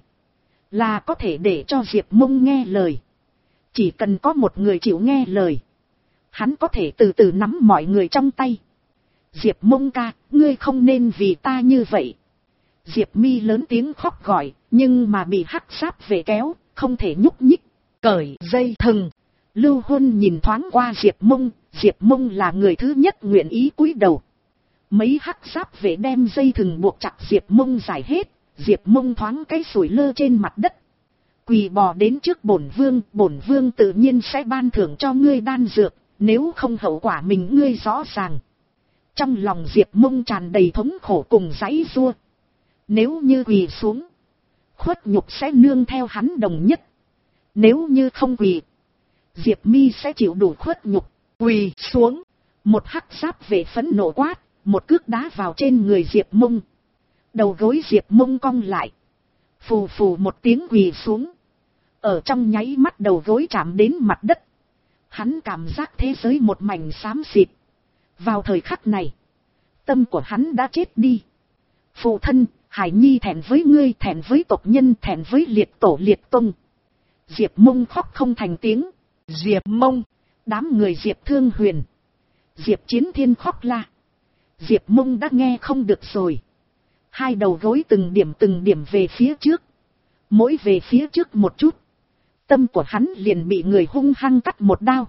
là có thể để cho Diệp Mông nghe lời. Chỉ cần có một người chịu nghe lời, hắn có thể từ từ nắm mọi người trong tay. Diệp Mông ca, ngươi không nên vì ta như vậy. Diệp Mi lớn tiếng khóc gọi, nhưng mà bị hắc giáp về kéo, không thể nhúc nhích. Cởi dây thừng. Lưu Huân nhìn thoáng qua Diệp Mông, Diệp Mông là người thứ nhất nguyện ý cúi đầu. Mấy hắc giáp về đem dây thừng buộc chặt Diệp Mông giải hết, Diệp Mông thoáng cái sủi lơ trên mặt đất. Quỳ bò đến trước bổn vương, bổn vương tự nhiên sẽ ban thưởng cho ngươi đan dược, nếu không hậu quả mình ngươi rõ ràng. Trong lòng Diệp Mông tràn đầy thống khổ cùng giãy giụa. Nếu như quỳ xuống, khuất nhục sẽ nương theo hắn đồng nhất. Nếu như không quỳ, Diệp Mi sẽ chịu đủ khuất nhục. Quỳ xuống. Một hắc giáp vệ phẫn nộ quát, một cước đá vào trên người Diệp Mông. Đầu gối Diệp Mông cong lại. Phù phù một tiếng quỳ xuống. Ở trong nháy mắt đầu gối chạm đến mặt đất. Hắn cảm giác thế giới một mảnh xám xịt. Vào thời khắc này, tâm của hắn đã chết đi. Phụ thân, Hải Nhi thẹn với ngươi, thẹn với tộc nhân, thẹn với liệt tổ liệt tông. Diệp Mông khóc không thành tiếng. Diệp Mông, đám người Diệp Thương Huyền, Diệp Chiến Thiên khóc la. Diệp Mông đã nghe không được rồi. Hai đầu gối từng điểm từng điểm về phía trước. Mỗi về phía trước một chút, tâm của hắn liền bị người hung hăng cắt một đao.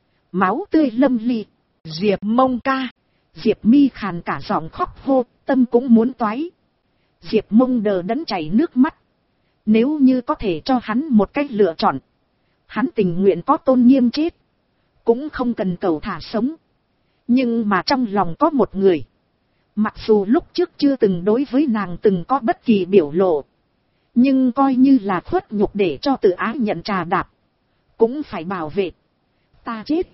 Máu tươi lâm ly. Diệp Mông ca. Diệp Mi khàn cả giọng khóc hô, tâm cũng muốn toái. Diệp Mông đờ đẫn chảy nước mắt. Nếu như có thể cho hắn một cách lựa chọn, hắn tình nguyện có tôn nghiêm chết, cũng không cần cầu thả sống. Nhưng mà trong lòng có một người, mặc dù lúc trước chưa từng đối với nàng từng có bất kỳ biểu lộ, nhưng coi như là khuất nhục để cho tự ái nhận trà đạp, cũng phải bảo vệ. Ta chết,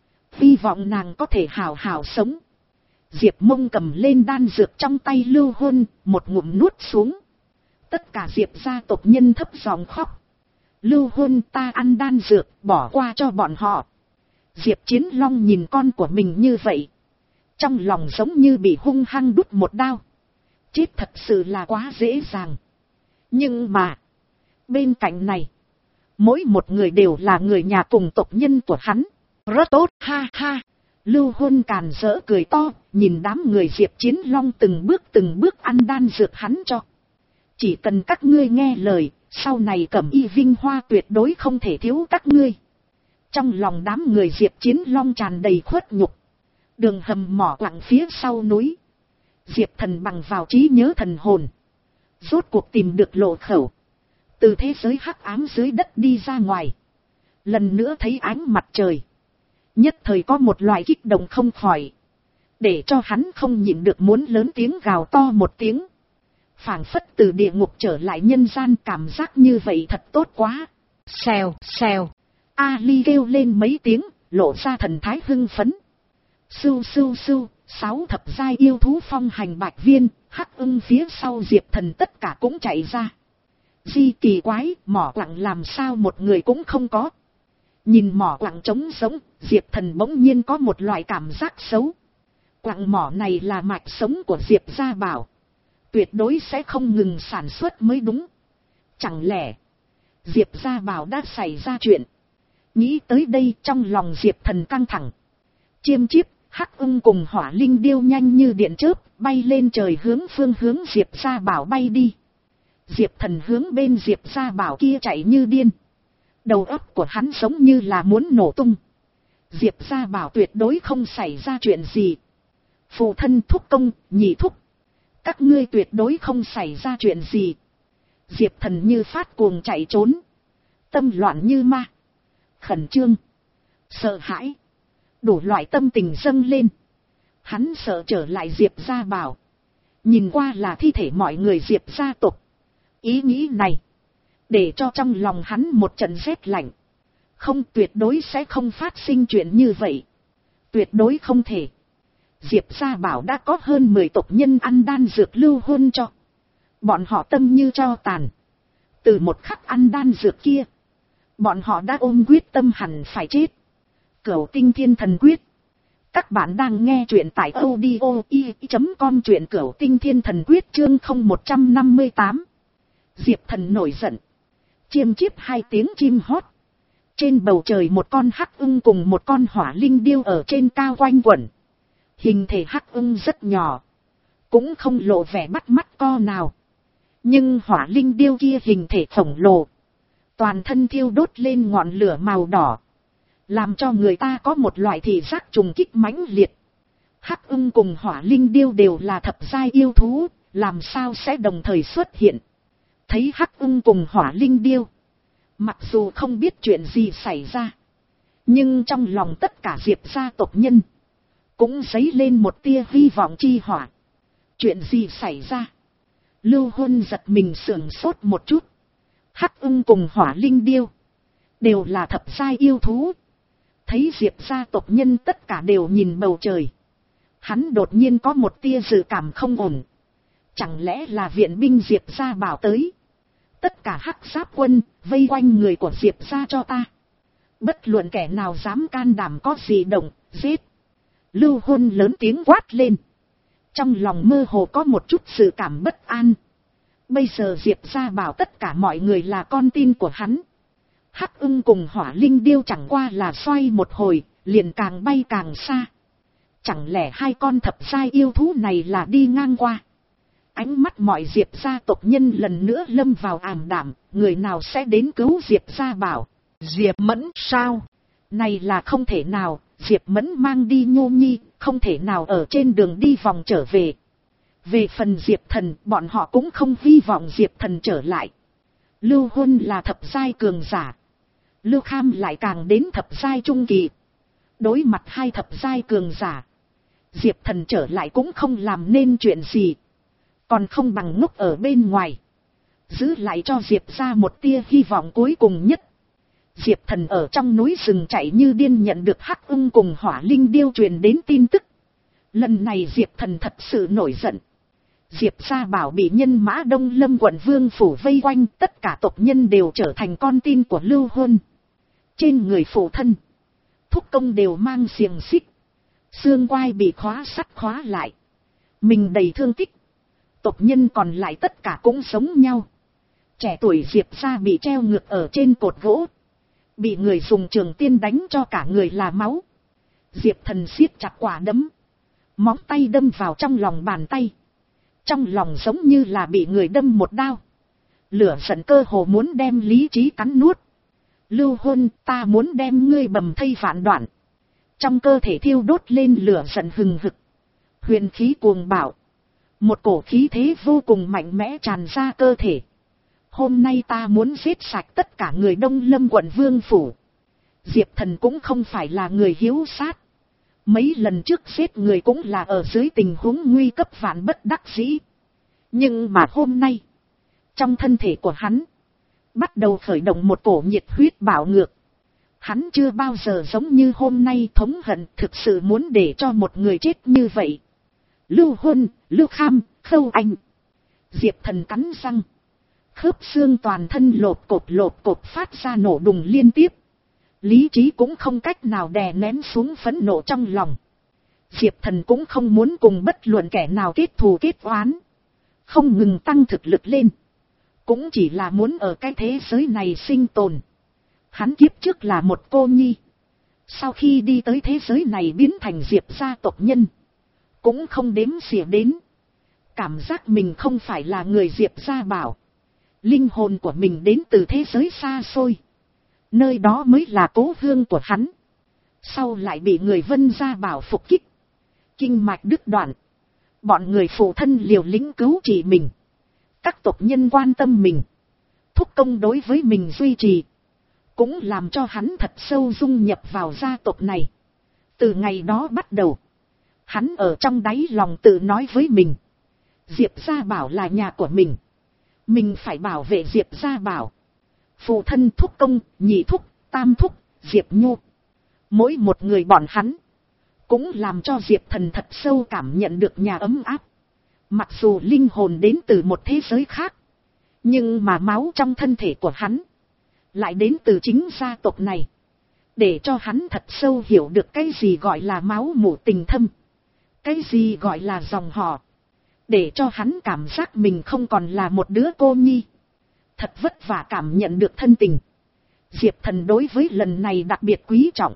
hy vọng nàng có thể hào hào sống. Diệp Mông cầm lên đan dược trong tay Lưu Huân, một ngụm nuốt xuống. Tất cả Diệp gia tộc nhân thấp giọng khóc. Lưu Huân, ta ăn đan dược, bỏ qua cho bọn họ. Diệp Chiến Long nhìn con của mình như vậy, trong lòng giống như bị hung hăng đút một đao. Chết thật sự là quá dễ dàng. Nhưng mà, bên cạnh này, mỗi một người đều là người nhà cùng tộc nhân của hắn. Rất tốt, ha ha. Lưu Huân càn rỡ cười to, nhìn đám người Diệp Chiến Long từng bước từng bước ăn đan dược hắn cho. Chỉ cần các ngươi nghe lời, sau này Cẩm Y vinh hoa tuyệt đối không thể thiếu các ngươi. Trong lòng đám người Diệp Chiến Long tràn đầy khuất nhục. Đường hầm mỏ quặng phía sau núi, Diệp Thần bằng vào trí nhớ thần hồn, rốt cuộc tìm được lộ khẩu, từ thế giới hắc ám dưới đất đi ra ngoài. Lần nữa thấy ánh mặt trời, nhất thời có một loại kích động không khỏi, để cho hắn không nhịn được muốn lớn tiếng gào to một tiếng. Phảng phất từ địa ngục trở lại nhân gian, cảm giác như vậy thật tốt quá. Xèo xèo, Ali kêu lên mấy tiếng, lộ ra thần thái hưng phấn. Sưu sưu sưu, sáu thập giai yêu thú phong hành bạch viên, hắc ưng phía sau Diệp Thần tất cả cũng chạy ra. Di kỳ quái, mỏ quặng làm sao một người cũng không có. Nhìn mỏ quặng trống sống, Diệp Thần bỗng nhiên có một loại cảm giác xấu. Quặng mỏ này là mạch sống của Diệp Gia Bảo, tuyệt đối sẽ không ngừng sản xuất mới đúng. Chẳng lẽ Diệp Gia Bảo đã xảy ra chuyện? Nghĩ tới đây, trong lòng Diệp Thần căng thẳng. Chiêm chiếp, hắc ưng cùng hỏa linh điêu nhanh như điện chớp bay lên trời, hướng phương hướng Diệp Gia Bảo bay đi. Diệp Thần hướng bên Diệp Gia Bảo kia chạy như điên. Đầu óc của hắn giống như là muốn nổ tung. Diệp Gia Bảo tuyệt đối không xảy ra chuyện gì. Phụ thân, thúc công, nhị thúc, các ngươi tuyệt đối không xảy ra chuyện gì. Diệp Thần như phát cuồng chạy trốn, tâm loạn như ma, khẩn trương, sợ hãi, đủ loại tâm tình dâng lên. Hắn sợ trở lại Diệp Gia Bảo, nhìn qua là thi thể mọi người Diệp gia tộc. Ý nghĩ này để cho trong lòng hắn một trận rét lạnh. Không, tuyệt đối sẽ không phát sinh chuyện như vậy, tuyệt đối không thể. Diệp Gia Bảo đã có hơn mười tộc nhân ăn đan dược Lưu Huân cho. Bọn họ tâm như tro tàn. Từ một khắc ăn đan dược kia, bọn họ đã ôm quyết tâm hẳn phải chết. Cửu Tinh Thiên Thần Quyết. Các bạn đang nghe truyện tại audio i chấm com, truyện Cửu Tinh Thiên Thần Quyết chương không một trăm năm mươi tám. Diệp Thần nổi giận. Chiêm chiếp hai tiếng chim hót. Trên bầu trời một con hắc ưng cùng một con hỏa linh điêu ở trên cao quanh quẩn. Hình thể hắc ưng rất nhỏ, cũng không lộ vẻ bắt mắt co nào. Nhưng hỏa linh điêu kia hình thể khổng lồ, toàn thân thiêu đốt lên ngọn lửa màu đỏ, làm cho người ta có một loại thị giác trùng kích mãnh liệt. Hắc ưng cùng hỏa linh điêu đều là thập giai yêu thú, làm sao sẽ đồng thời xuất hiện. Thấy hắc ưng cùng hỏa linh điêu, mặc dù không biết chuyện gì xảy ra, nhưng trong lòng tất cả Diệp gia tộc nhân cũng dấy lên một tia hy vọng chi hỏa. Chuyện gì xảy ra? Lưu Huân giật mình sửng sốt một chút. Hắc ưng cùng hỏa linh điêu đều là thập giai yêu thú. Thấy Diệp gia tộc nhân tất cả đều nhìn bầu trời. Hắn đột nhiên có một tia dự cảm không ổn. Chẳng lẽ là viện binh Diệp gia bảo tới. Tất cả hắc giáp quân, vây quanh người của Diệp gia cho ta. Bất luận kẻ nào dám can đảm có gì động, giết. Lưu Hôn lớn tiếng quát lên. Trong lòng mơ hồ có một chút sự cảm bất an. Bây giờ Diệp gia bảo tất cả mọi người là con tin của hắn. Hắc Ưng cùng Hỏa Linh Điêu chẳng qua là xoay một hồi, liền càng bay càng xa. Chẳng lẽ hai con thập giai yêu thú này là đi ngang qua. Ánh mắt mọi Diệp gia tộc nhân lần nữa lâm vào ảm đạm, người nào sẽ đến cứu Diệp gia bảo. Diệp Mẫn sao? Này là không thể nào, Diệp Mẫn mang đi Nhô Nhi, không thể nào ở trên đường đi vòng trở về. Về phần Diệp Thần, bọn họ cũng không hy vọng Diệp Thần trở lại. Lưu Huân là thập giai cường giả. Lưu Kham lại càng đến thập giai trung kỳ. Đối mặt hai thập giai cường giả, Diệp Thần trở lại cũng không làm nên chuyện gì. Còn không bằng ngốc ở bên ngoài. Giữ lại cho Diệp ra một tia hy vọng cuối cùng nhất. Diệp Thần ở trong núi rừng chạy như điên nhận được Hắc Ưng cùng Hỏa Linh Điêu truyền đến tin tức. Lần này Diệp Thần thật sự nổi giận. Diệp gia bảo bị nhân mã Đông Lâm quận Vương phủ vây quanh, tất cả tộc nhân đều trở thành con tin của Lưu Huân. Trên người phụ thân, thúc công đều mang xiềng xích. Xương quai bị khóa sắt khóa lại. Mình đầy thương tích. Tộc nhân còn lại tất cả cũng sống nhau. Trẻ tuổi Diệp gia bị treo ngược ở trên cột gỗ. Bị người dùng trường tiên đánh cho cả người là máu. Diệp Thần siết chặt quả đấm. Móng tay đâm vào trong lòng bàn tay. Trong lòng giống như là bị người đâm một đao. Lửa giận cơ hồ muốn đem lý trí cắn nuốt. Lưu Huân, ta muốn đem ngươi bầm thây vạn đoạn. Trong cơ thể thiêu đốt lên lửa giận hừng hực. Huyền khí cuồng bạo. Một cổ khí thế vô cùng mạnh mẽ tràn ra cơ thể. Hôm nay ta muốn giết sạch tất cả người Đông Lâm quận Vương phủ. Diệp Thần cũng không phải là người hiếu sát. Mấy lần trước giết người cũng là ở dưới tình huống nguy cấp vạn bất đắc dĩ. Nhưng mà hôm nay, trong thân thể của hắn, bắt đầu khởi động một cổ nhiệt huyết bạo ngược. Hắn chưa bao giờ giống như hôm nay thống hận, thực sự muốn để cho một người chết như vậy. Lưu Huân, Lưu Kham, Khâu Anh. Diệp Thần cắn răng. Khớp xương toàn thân lột cột lột cột phát ra nổ đùng liên tiếp. Lý trí cũng không cách nào đè nén xuống phẫn nộ trong lòng. Diệp Thần cũng không muốn cùng bất luận kẻ nào kết thù kết oán. Không ngừng tăng thực lực lên. Cũng chỉ là muốn ở cái thế giới này sinh tồn. Hắn kiếp trước là một cô nhi. Sau khi đi tới thế giới này biến thành Diệp gia tộc nhân. Cũng không đếm xỉa đến. Cảm giác mình không phải là người Diệp gia bảo. Linh hồn của mình đến từ thế giới xa xôi. Nơi đó mới là cố hương của hắn. Sau lại bị người Vân gia bảo phục kích. Kinh mạch đứt đoạn. Bọn người phụ thân liều lĩnh cứu trị mình. Các tộc nhân quan tâm mình. Thúc công đối với mình duy trì. Cũng làm cho hắn thật sâu dung nhập vào gia tộc này. Từ ngày đó bắt đầu. Hắn ở trong đáy lòng tự nói với mình. Diệp gia bảo là nhà của mình. Mình phải bảo vệ Diệp gia bảo. Phụ thân thúc công, nhị thúc, tam thúc, Diệp Nhu. Mỗi một người bọn hắn. Cũng làm cho Diệp Thần thật sâu cảm nhận được nhà ấm áp. Mặc dù linh hồn đến từ một thế giới khác. Nhưng mà máu trong thân thể của hắn. Lại đến từ chính gia tộc này. Để cho hắn thật sâu hiểu được cái gì gọi là máu mủ tình thâm. Cái gì gọi là dòng họ. Để cho hắn cảm giác mình không còn là một đứa cô nhi. Thật vất vả cảm nhận được thân tình. Diệp Thần đối với lần này đặc biệt quý trọng.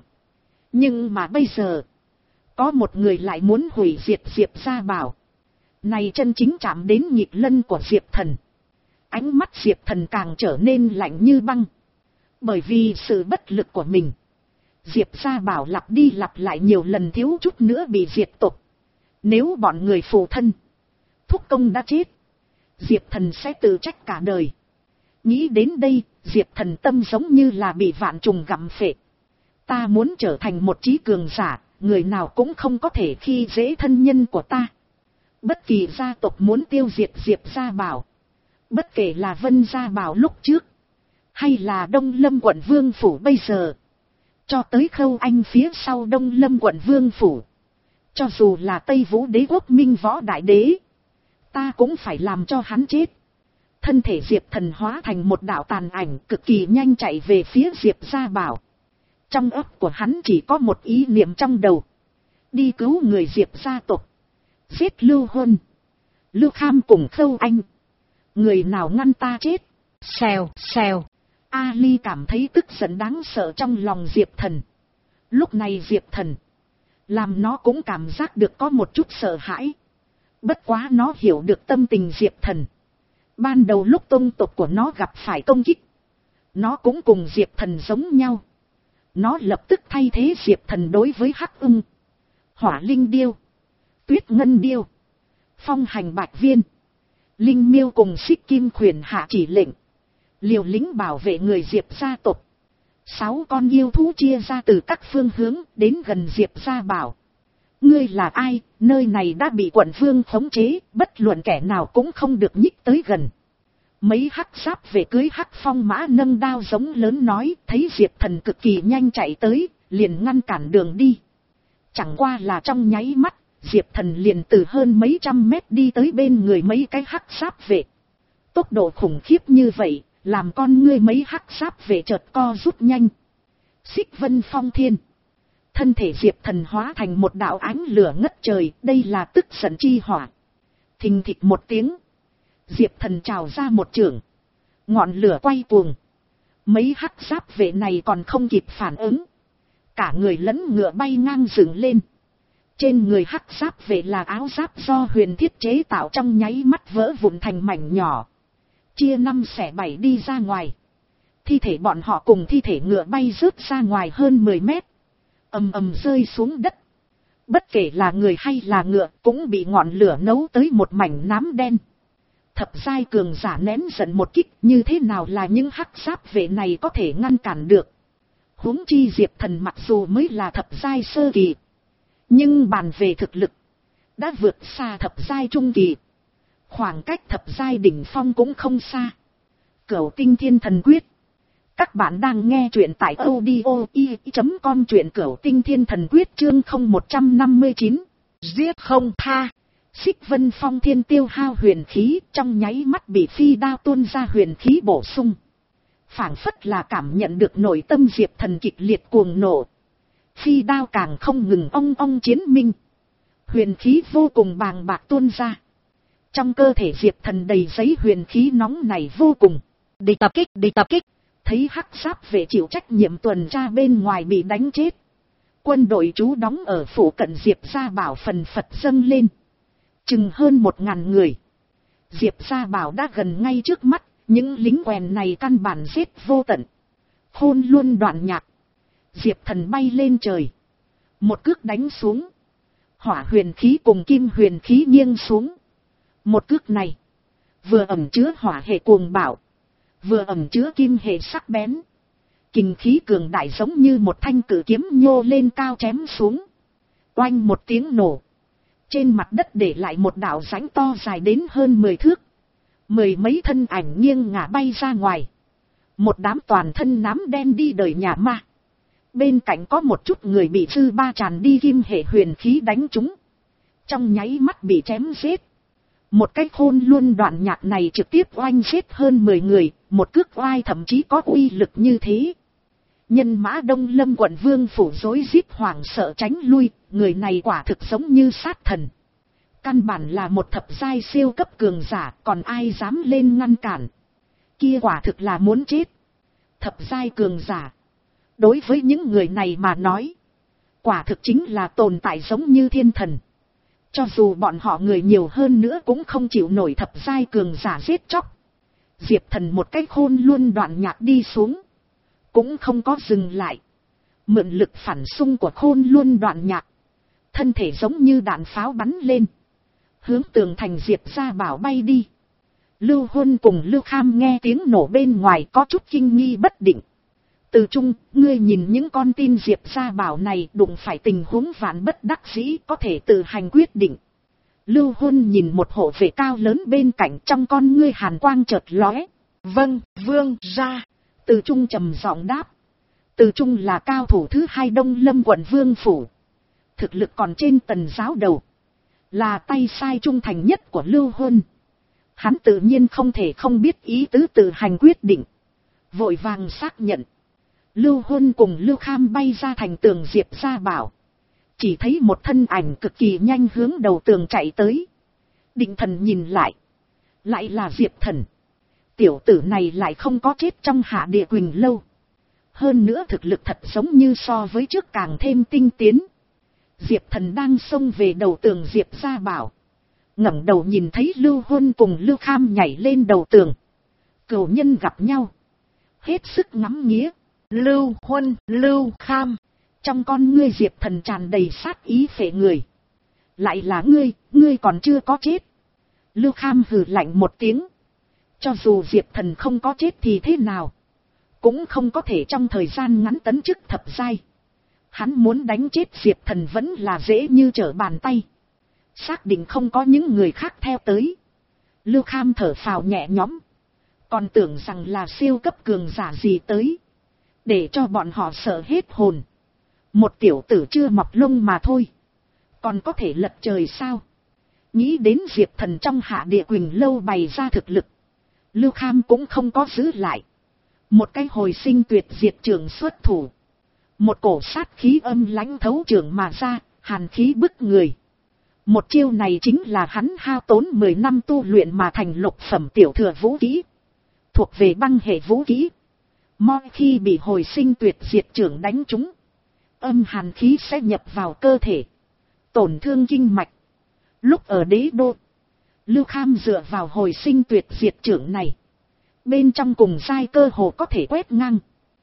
Nhưng mà bây giờ. Có một người lại muốn hủy diệt Diệp gia bảo. Này chân chính chạm đến nhịp lân của Diệp Thần. Ánh mắt Diệp Thần càng trở nên lạnh như băng. Bởi vì sự bất lực của mình. Diệp gia bảo lặp đi lặp lại nhiều lần thiếu chút nữa bị diệt tộc. Nếu bọn người phụ thân. Thúc công đã chết. Diệp Thần sẽ tự trách cả đời. Nghĩ đến đây, Diệp Thần tâm giống như là bị vạn trùng gặm phệ. Ta muốn trở thành một trí cường giả, người nào cũng không có thể khi dễ thân nhân của ta. Bất kỳ gia tộc muốn tiêu diệt Diệp gia bảo. Bất kể là Vân gia bảo lúc trước. Hay là Đông Lâm quận vương phủ bây giờ? Cho tới Khâu Anh phía sau Đông Lâm quận vương phủ. Cho dù là Tây Vũ đế quốc Minh Võ đại đế, ta cũng phải làm cho hắn chết. Thân thể Diệp Thần hóa thành một đạo tàn ảnh cực kỳ nhanh chạy về phía Diệp Gia Bảo. Trong óc của hắn chỉ có một ý niệm trong đầu. Đi cứu người Diệp gia tộc. Giết Lưu Huân, Lưu Kham cùng Khâu Anh. Người nào ngăn ta chết? Xèo, xèo. Ali cảm thấy tức giận đáng sợ trong lòng Diệp Thần. Lúc này Diệp Thần làm nó cũng cảm giác được có một chút sợ hãi. Bất quá nó hiểu được tâm tình Diệp Thần. Ban đầu lúc tông tộc của nó gặp phải công kích, nó cũng cùng Diệp Thần giống nhau. Nó lập tức thay thế Diệp Thần đối với Hắc Ưng, Hỏa Linh Điêu, Tuyết Ngân Điêu, Phong Hành Bạch Viên, Linh Miêu cùng Xích Kim Khuyển hạ chỉ lệnh, liều lĩnh bảo vệ người Diệp gia tộc. Sáu con yêu thú chia ra từ các phương hướng đến gần Diệp Gia Bảo. Ngươi là ai? Nơi này đã bị quận vương khống chế, bất luận kẻ nào cũng không được nhích tới gần. Mấy hắc giáp về cưới hắc phong mã nâng đao giống lớn nói, thấy Diệp Thần cực kỳ nhanh chạy tới, liền ngăn cản đường đi. Chẳng qua là trong nháy mắt, Diệp Thần liền từ hơn mấy trăm mét đi tới bên người mấy cái hắc giáp vệ. Tốc độ khủng khiếp như vậy, làm con ngươi mấy hắc giáp vệ chợt co rút nhanh. Xích Vân Phong Thiên. Thân thể Diệp Thần hóa thành một đạo ánh lửa ngất trời, đây là tức giận chi hỏa. Thình thịch một tiếng, Diệp Thần trào ra một chưởng, ngọn lửa quay cuồng. Mấy hắc giáp vệ này còn không kịp phản ứng, cả người lẫn ngựa bay ngang dựng lên. Trên người hắc giáp vệ là áo giáp do huyền thiết chế tạo, trong nháy mắt vỡ vụn thành mảnh nhỏ, chia năm xẻ bảy đi ra ngoài. Thi thể bọn họ cùng thi thể ngựa bay rớt ra ngoài hơn mười mét, ầm ầm rơi xuống đất. Bất kể là người hay là ngựa cũng bị ngọn lửa nấu tới một mảnh nám đen. Thập giai cường giả nén giận một kích, như thế nào là những hắc giáp vệ này có thể ngăn cản được. Huống chi Diệp Thần mặc dù mới là thập giai sơ kỳ, nhưng bàn về thực lực đã vượt xa thập giai trung kỳ. Khoảng cách thập giai đỉnh phong cũng không xa. Cửu Tinh Thiên Thần Quyết. Các bạn đang nghe truyện tại audio i chấm com, truyện Cửu Tinh Thiên Thần Quyết chương không một trăm năm mươi chín. Giết không tha. Xích Vân Phong Thiên tiêu hao huyền khí, trong nháy mắt bị phi đao tuôn ra huyền khí bổ sung. Phảng phất là cảm nhận được nội tâm Diệp Thần kịch liệt cuồng nộ. Phi đao càng không ngừng ong ong chiến minh. Huyền khí vô cùng bàng bạc tuôn ra. Trong cơ thể Diệp Thần đầy giấy huyền khí nóng này vô cùng. Địch tập kích, địch tập kích. Thấy hắc giáp vệ chịu trách nhiệm tuần tra bên ngoài bị đánh chết. Quân đội trú đóng ở phủ cận Diệp Gia Bảo phần phật dâng lên. Chừng hơn một ngàn người. Diệp Gia Bảo đã gần ngay trước mắt, những lính quèn này căn bản giết vô tận. Khôn luôn đoạn nhạc. Diệp Thần bay lên trời. Một cước đánh xuống. Hỏa huyền khí cùng kim huyền khí nghiêng xuống. Một cước này vừa ẩn chứa hỏa hệ cuồng bạo, vừa ẩn chứa kim hệ sắc bén. Kình khí cường đại giống như một thanh cử kiếm nhô lên cao chém xuống. Oanh một tiếng nổ. Trên mặt đất để lại một đạo rãnh to dài đến hơn mười thước. Mười mấy thân ảnh nghiêng ngả bay ra ngoài. Một đám toàn thân nám đen đi đời nhà ma. Bên cạnh có một chút người bị sư ba tràn đi kim hệ huyền khí đánh trúng. Trong nháy mắt bị chém giết. Một cái khôn luôn đoạn nhạc này trực tiếp oanh giết hơn mười người, một cước oai thậm chí có uy lực như thế. Nhân mã Đông Lâm quận vương phủ rối rít hoảng sợ tránh lui, người này quả thực giống như sát thần. Căn bản là một thập giai siêu cấp cường giả, còn ai dám lên ngăn cản. Kia quả thực là muốn chết. Thập giai cường giả. Đối với những người này mà nói, quả thực chính là tồn tại giống như thiên thần. Cho dù bọn họ người nhiều hơn nữa cũng không chịu nổi thập giai cường giả giết chóc. Diệp Thần một cái khôn luôn đoạn nhạc đi xuống, cũng không có dừng lại. Mượn lực phản xung của khôn luôn đoạn nhạc, thân thể giống như đạn pháo bắn lên, hướng tường thành Diệp Gia Bảo bay đi. Lưu Huân cùng Lưu Kham nghe tiếng nổ bên ngoài có chút kinh nghi bất định. Từ trung, ngươi nhìn những con tin Diệp Gia Bảo này đụng phải tình huống vạn bất đắc dĩ có thể tự hành quyết định. Lưu Huân nhìn một hộ vệ cao lớn bên cạnh, trong con ngươi hàn quang chợt lóe. Vâng, vương ra. Từ Trung trầm giọng đáp. Từ Trung là cao thủ thứ hai Đông Lâm quận Vương Phủ. Thực lực còn trên Tần giáo đầu. Là tay sai trung thành nhất của Lưu Huân. Hắn tự nhiên không thể không biết ý tứ tự hành quyết định. Vội vàng xác nhận. Lưu Huân cùng Lưu Kham bay ra thành tường Diệp Gia Bảo. Chỉ thấy một thân ảnh cực kỳ nhanh hướng đầu tường chạy tới. Định Thần nhìn lại. Lại là Diệp Thần. Tiểu tử này lại không có chết trong Hạ Địa Quỳnh Lâu. Hơn nữa thực lực thật giống như so với trước càng thêm tinh tiến. Diệp Thần đang xông về đầu tường Diệp Gia Bảo. Ngẩng đầu nhìn thấy Lưu Huân cùng Lưu Kham nhảy lên đầu tường. Cửu nhân gặp nhau. Hết sức ngắm nghía. Lưu Huân, Lưu Kham. Trong con ngươi Diệp Thần tràn đầy sát ý phệ người. Lại là ngươi, ngươi còn chưa có chết. Lưu Kham hừ lạnh một tiếng. Cho dù Diệp Thần không có chết thì thế nào. Cũng không có thể trong thời gian ngắn tấn chức thập giai. Hắn muốn đánh chết Diệp Thần vẫn là dễ như trở bàn tay. Xác định không có những người khác theo tới. Lưu Kham thở phào nhẹ nhõm. Còn tưởng rằng là siêu cấp cường giả gì tới. Để cho bọn họ sợ hết hồn. Một tiểu tử chưa mọc lông mà thôi. Còn có thể lật trời sao? Nghĩ đến Diệp Thần trong Hạ Địa Quỳnh Lâu bày ra thực lực. Lưu Kham cũng không có giữ lại. Một cái hồi sinh tuyệt diệt trường xuất thủ. Một cổ sát khí âm lãnh thấu trường mà ra, hàn khí bức người. Một chiêu này chính là hắn hao tốn mười năm tu luyện mà thành lục phẩm tiểu thừa vũ kỹ. Thuộc về băng hệ vũ kỹ. Mỗi khi bị hồi sinh tuyệt diệt trường đánh trúng, âm hàn khí sẽ nhập vào cơ thể, tổn thương kinh mạch. Lúc ở đế đô, Lưu Kham dựa vào hồi sinh tuyệt diệt trưởng này. Bên trong cùng giai cơ hồ có thể quét ngang.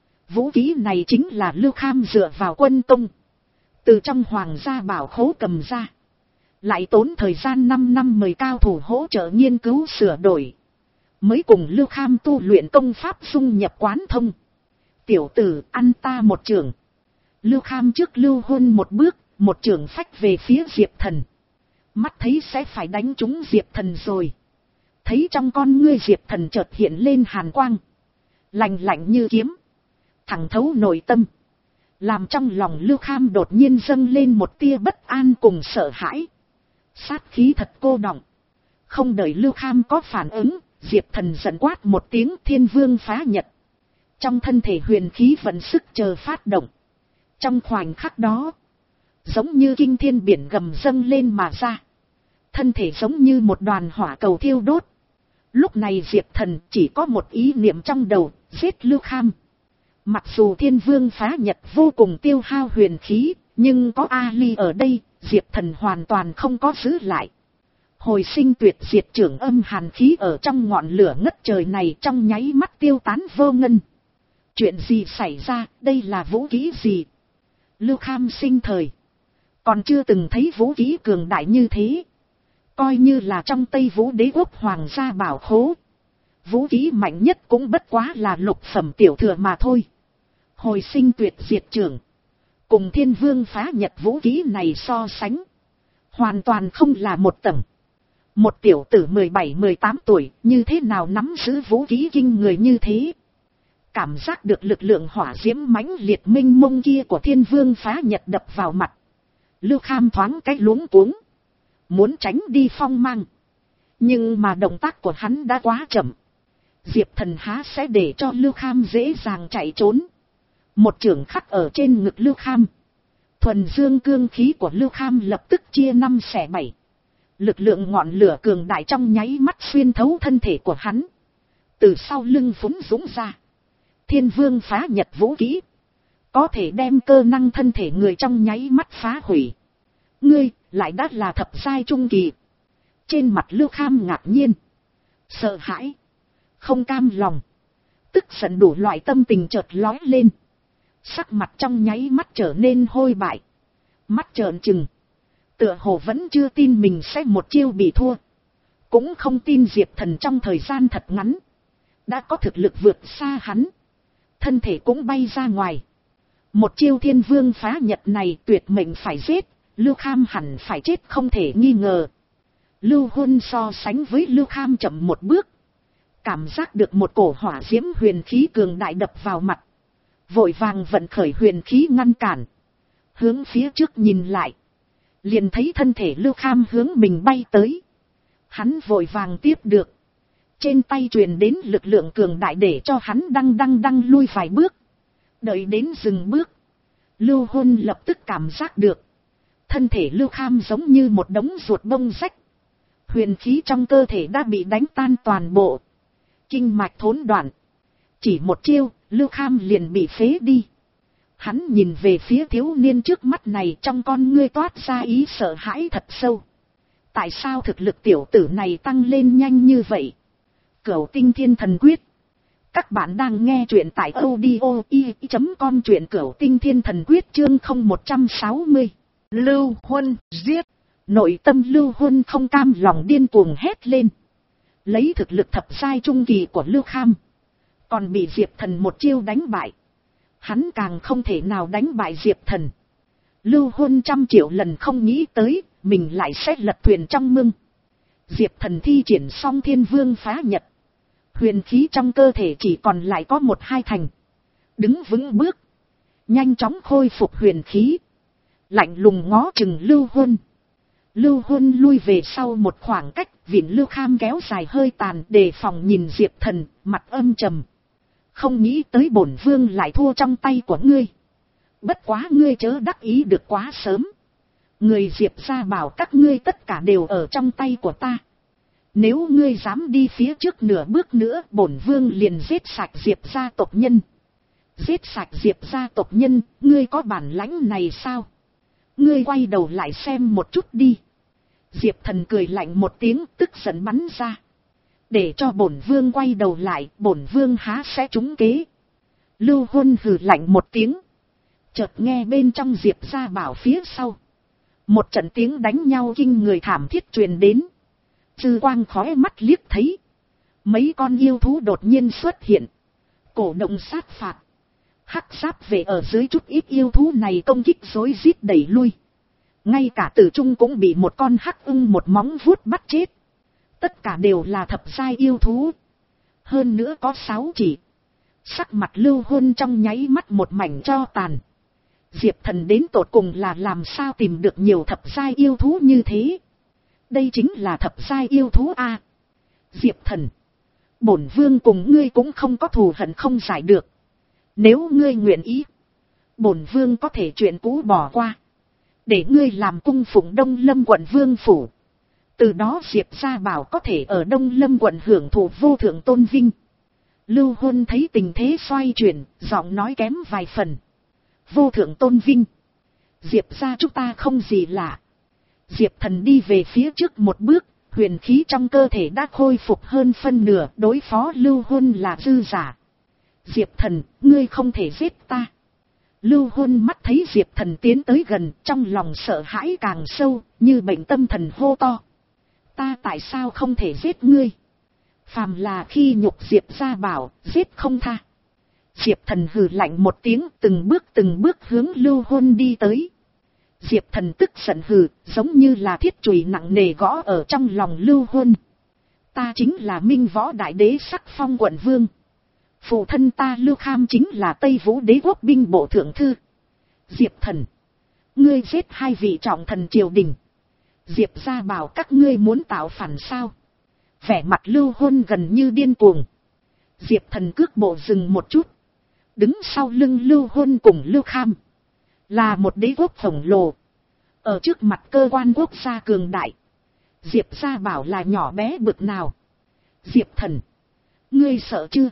Vũ khí này chính là Lưu Kham dựa vào quân tung. Từ trong hoàng gia bảo khố cầm ra. Lại tốn thời gian năm năm mời cao thủ hỗ trợ nghiên cứu sửa đổi. Mới cùng Lưu Kham tu luyện công pháp dung nhập quán thông. Tiểu tử ăn ta một trường. Lưu Kham trước Lưu Huân một bước, một trường phách về phía Diệp Thần. Mắt thấy sẽ phải đánh trúng Diệp Thần rồi. Thấy trong con ngươi Diệp Thần chợt hiện lên hàn quang. Lạnh lạnh như kiếm. Thẳng thấu nội tâm. Làm trong lòng Lưu Kham đột nhiên dâng lên một tia bất an cùng sợ hãi. Sát khí thật cô đọng. Không đợi Lưu Kham có phản ứng, Diệp Thần giận quát một tiếng Thiên Vương phá nhật. Trong thân thể huyền khí vận sức chờ phát động. Trong khoảnh khắc đó, giống như kinh thiên biển gầm dâng lên mà ra. Thân thể giống như một đoàn hỏa cầu thiêu đốt. Lúc này Diệp Thần chỉ có một ý niệm trong đầu, giết Lưu Kham. Mặc dù Thiên Vương phá nhật vô cùng tiêu hao huyền khí, nhưng có Ali ở đây, Diệp Thần hoàn toàn không có giữ lại. Hồi sinh tuyệt diệt trưởng âm hàn khí ở trong ngọn lửa ngất trời này trong nháy mắt tiêu tán vô ngân. Chuyện gì xảy ra, đây là vũ khí gì? Lưu Kham sinh thời còn chưa từng thấy vũ khí cường đại như thế. Coi như là trong Tây Vũ Đế quốc hoàng gia bảo khố, vũ khí mạnh nhất cũng bất quá là lục phẩm tiểu thừa mà thôi. Hồi sinh tuyệt diệt trưởng cùng Thiên Vương phá nhật vũ khí này so sánh, hoàn toàn không là một tầng. Một tiểu tử mười bảy mười tám tuổi như thế nào nắm giữ vũ khí kinh người như thế? Cảm giác được lực lượng hỏa diễm mãnh liệt minh mông kia của Thiên Vương phá nhật đập vào mặt. Lưu Kham thoáng cái luống cuống. Muốn tránh đi phong mang. Nhưng mà động tác của hắn đã quá chậm. Diệp Thần há sẽ để cho Lưu Kham dễ dàng chạy trốn. Một chưởng khắc ở trên ngực Lưu Kham. Thuần dương cương khí của Lưu Kham lập tức chia năm xẻ bảy. Lực lượng ngọn lửa cường đại trong nháy mắt xuyên thấu thân thể của hắn. Từ sau lưng phúng dũng ra. Thiên Vương phá nhật vũ kỹ. Có thể đem cơ năng thân thể người trong nháy mắt phá hủy. Ngươi lại đã là thập giai trung kỳ. Trên mặt Lưu Kham ngạc nhiên. Sợ hãi. Không cam lòng. Tức giận đủ loại tâm tình chợt lói lên. Sắc mặt trong nháy mắt trở nên hôi bại. Mắt trợn trừng. Tựa hồ vẫn chưa tin mình sẽ một chiêu bị thua. Cũng không tin Diệp Thần trong thời gian thật ngắn đã có thực lực vượt xa hắn. Thân thể cũng bay ra ngoài. Một chiêu Thiên Vương phá nhật này tuyệt mệnh phải giết. Lưu Kham hẳn phải chết không thể nghi ngờ. Lưu Huân so sánh với Lưu Kham chậm một bước. Cảm giác được một cổ hỏa diễm huyền khí cường đại đập vào mặt. Vội vàng vận khởi huyền khí ngăn cản. Hướng phía trước nhìn lại. Liền thấy thân thể Lưu Kham hướng mình bay tới. Hắn vội vàng tiếp được. Trên tay truyền đến lực lượng cường đại để cho hắn đăng đăng đăng lui vài bước. Đợi đến dừng bước. Lưu Huân lập tức cảm giác được. Thân thể Lưu Kham giống như một đống ruột bông rách. Huyền khí trong cơ thể đã bị đánh tan toàn bộ. Kinh mạch thốn đoạn. Chỉ một chiêu, Lưu Kham liền bị phế đi. Hắn nhìn về phía thiếu niên trước mắt này, trong con ngươi toát ra ý sợ hãi thật sâu. Tại sao thực lực tiểu tử này tăng lên nhanh như vậy? Cửu Tinh Thiên Thần Quyết. Các bạn đang nghe truyện tại audio i chấm com, truyện Cửu Tinh Thiên Thần Quyết chương không một sáu không. Lưu Huân giết. Nội tâm Lưu Huân không cam lòng điên cuồng hét lên. Lấy thực lực thập giai trung kỳ của Lưu Kham, còn bị Diệp Thần một chiêu đánh bại. Hắn càng không thể nào đánh bại Diệp Thần. Lưu Huân trăm triệu lần không nghĩ tới, mình lại sẽ lật thuyền trong mương. Diệp Thần thi triển xong Thiên Vương phá nhật. Huyền khí trong cơ thể chỉ còn lại có một hai thành. Đứng vững bước. Nhanh chóng khôi phục huyền khí. Lạnh lùng ngó chừng Lưu Huân. Lưu Huân lui về sau một khoảng cách, vịn Lưu Kham kéo dài hơi tàn, đề phòng nhìn Diệp Thần, mặt âm trầm. Không nghĩ tới bổn vương lại thua trong tay của ngươi. Bất quá ngươi chớ đắc ý được quá sớm. Người Diệp gia bảo các ngươi tất cả đều ở trong tay của ta. Nếu ngươi dám đi phía trước nửa bước nữa, bổn vương liền giết sạch Diệp gia tộc nhân. Giết sạch Diệp gia tộc nhân, ngươi có bản lãnh này sao? Ngươi quay đầu lại xem một chút đi. Diệp Thần cười lạnh một tiếng, tức giận bắn ra. Để cho bổn vương quay đầu lại, bổn vương há sẽ trúng kế. Lưu Huân hừ lạnh một tiếng. Chợt nghe bên trong Diệp gia bảo phía sau. Một trận tiếng đánh nhau kinh người thảm thiết truyền đến. Dư quang khói mắt liếc thấy. Mấy con yêu thú đột nhiên xuất hiện. Cổ động sát phạt. Hắc giáp về ở dưới chút ít yêu thú này công kích rối rít đẩy lui. Ngay cả tử trung cũng bị một con hắc ưng một móng vuốt bắt chết. Tất cả đều là thập giai yêu thú. Hơn nữa có sáu chỉ. Sắc mặt Lưu Huân trong nháy mắt một mảnh cho tàn. Diệp Thần đến tột cùng là làm sao tìm được nhiều thập giai yêu thú như thế. Đây chính là thập giai yêu thú a. À, Diệp Thần. Bổn vương cùng ngươi cũng không có thù hận không giải được. Nếu ngươi nguyện ý, bổn vương có thể chuyện cũ bỏ qua. Để ngươi làm cung phụng Đông Lâm quận vương phủ. Từ đó Diệp gia bảo có thể ở Đông Lâm quận hưởng thụ vô thượng tôn vinh. Lưu Huân thấy tình thế xoay chuyển, giọng nói kém vài phần. Vô thượng tôn vinh. Diệp gia chúng ta không gì lạ. Diệp Thần đi về phía trước một bước, huyền khí trong cơ thể đã khôi phục hơn phân nửa, đối phó Lưu Huân là dư giả. Diệp Thần, ngươi không thể giết ta. Lưu Huân mắt thấy Diệp Thần tiến tới gần, trong lòng sợ hãi càng sâu, như bệnh tâm thần hô to. Ta tại sao không thể giết ngươi? Phàm là khi nhục Diệp gia bảo, giết không tha. Diệp Thần hừ lạnh một tiếng, từng bước từng bước hướng Lưu Huân đi tới. Diệp Thần tức giận hừ, giống như là thiết chùy nặng nề gõ ở trong lòng Lưu Huân. Ta chính là Minh Võ Đại Đế Sắc Phong quận vương. Phụ thân ta Lưu Kham chính là Tây Vũ Đế quốc binh bộ thượng thư. Diệp Thần, ngươi giết hai vị trọng thần triều đình. Diệp gia bảo các ngươi muốn tạo phản sao? Vẻ mặt Lưu Huân gần như điên cuồng. Diệp Thần cước bộ dừng một chút. Đứng sau lưng Lưu Huân cùng Lưu Kham. Là một đế quốc khổng lồ. Ở trước mặt cơ quan quốc gia cường đại. Diệp gia bảo là nhỏ bé bực nào. Diệp Thần, ngươi sợ chưa?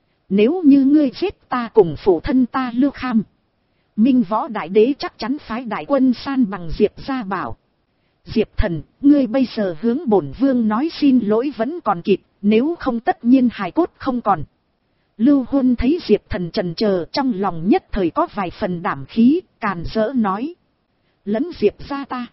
Nếu như ngươi giết ta cùng phụ thân ta Lưu Kham, Minh Võ Đại Đế chắc chắn phái đại quân san bằng Diệp gia bảo. Diệp Thần, ngươi bây giờ hướng bổn vương nói xin lỗi vẫn còn kịp, nếu không tất nhiên hài cốt không còn. Lưu Huân thấy Diệp Thần chần chờ, trong lòng nhất thời có vài phần đảm khí, càn rỡ nói. Lấn Diệp gia ta,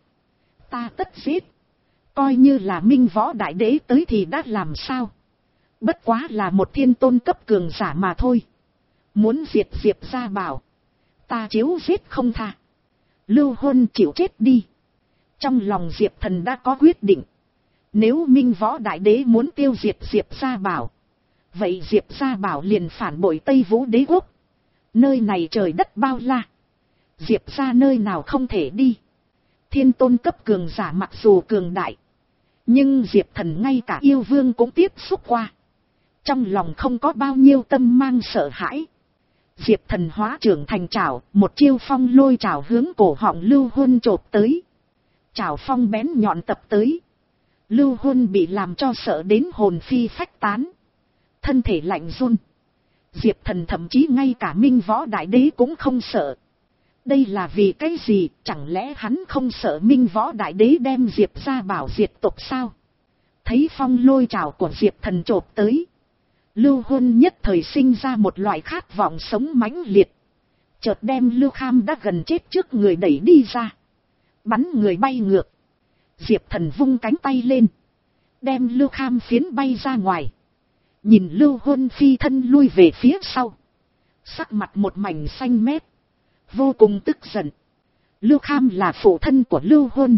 ta tất giết. Coi như là Minh Võ Đại Đế tới thì đã làm sao? Bất quá là một thiên tôn cấp cường giả mà thôi. Muốn diệt Diệp gia bảo, ta chiếu giết không tha. Lưu Huân chịu chết đi. Trong lòng Diệp Thần đã có quyết định. Nếu Minh Võ Đại Đế muốn tiêu diệt Diệp gia bảo, Vậy Diệp Gia Bảo liền phản bội Tây Vũ Đế quốc. Nơi này trời đất bao la. Diệp Gia nơi nào không thể đi. Thiên tôn cấp cường giả mặc dù cường đại. Nhưng Diệp Thần ngay cả yêu vương cũng tiếp xúc qua. Trong lòng không có bao nhiêu tâm mang sợ hãi. Diệp Thần hóa trưởng thành trảo, một chiêu phong lôi trảo hướng cổ họng Lưu Huân chộp tới. Trảo phong bén nhọn tập tới. Lưu Huân bị làm cho sợ đến hồn phi phách tán. Thân thể lạnh run. Diệp Thần thậm chí ngay cả Minh Võ Đại Đế cũng không sợ. Đây là vì cái gì, chẳng lẽ hắn không sợ Minh Võ Đại Đế đem Diệp Gia Bảo diệt tộc sao? Thấy phong lôi trảo của Diệp Thần chộp tới. Lưu Huân nhất thời sinh ra một loại khát vọng sống mãnh liệt. Chợt đem Lưu Kham đã gần chết trước người đẩy đi ra. Bắn người bay ngược. Diệp Thần vung cánh tay lên. Đem Lưu Kham phiến bay ra ngoài. Nhìn Lưu Huân phi thân lui về phía sau. Sắc mặt một mảnh xanh mét. Vô cùng tức giận. Lưu Kham là phụ thân của Lưu Huân.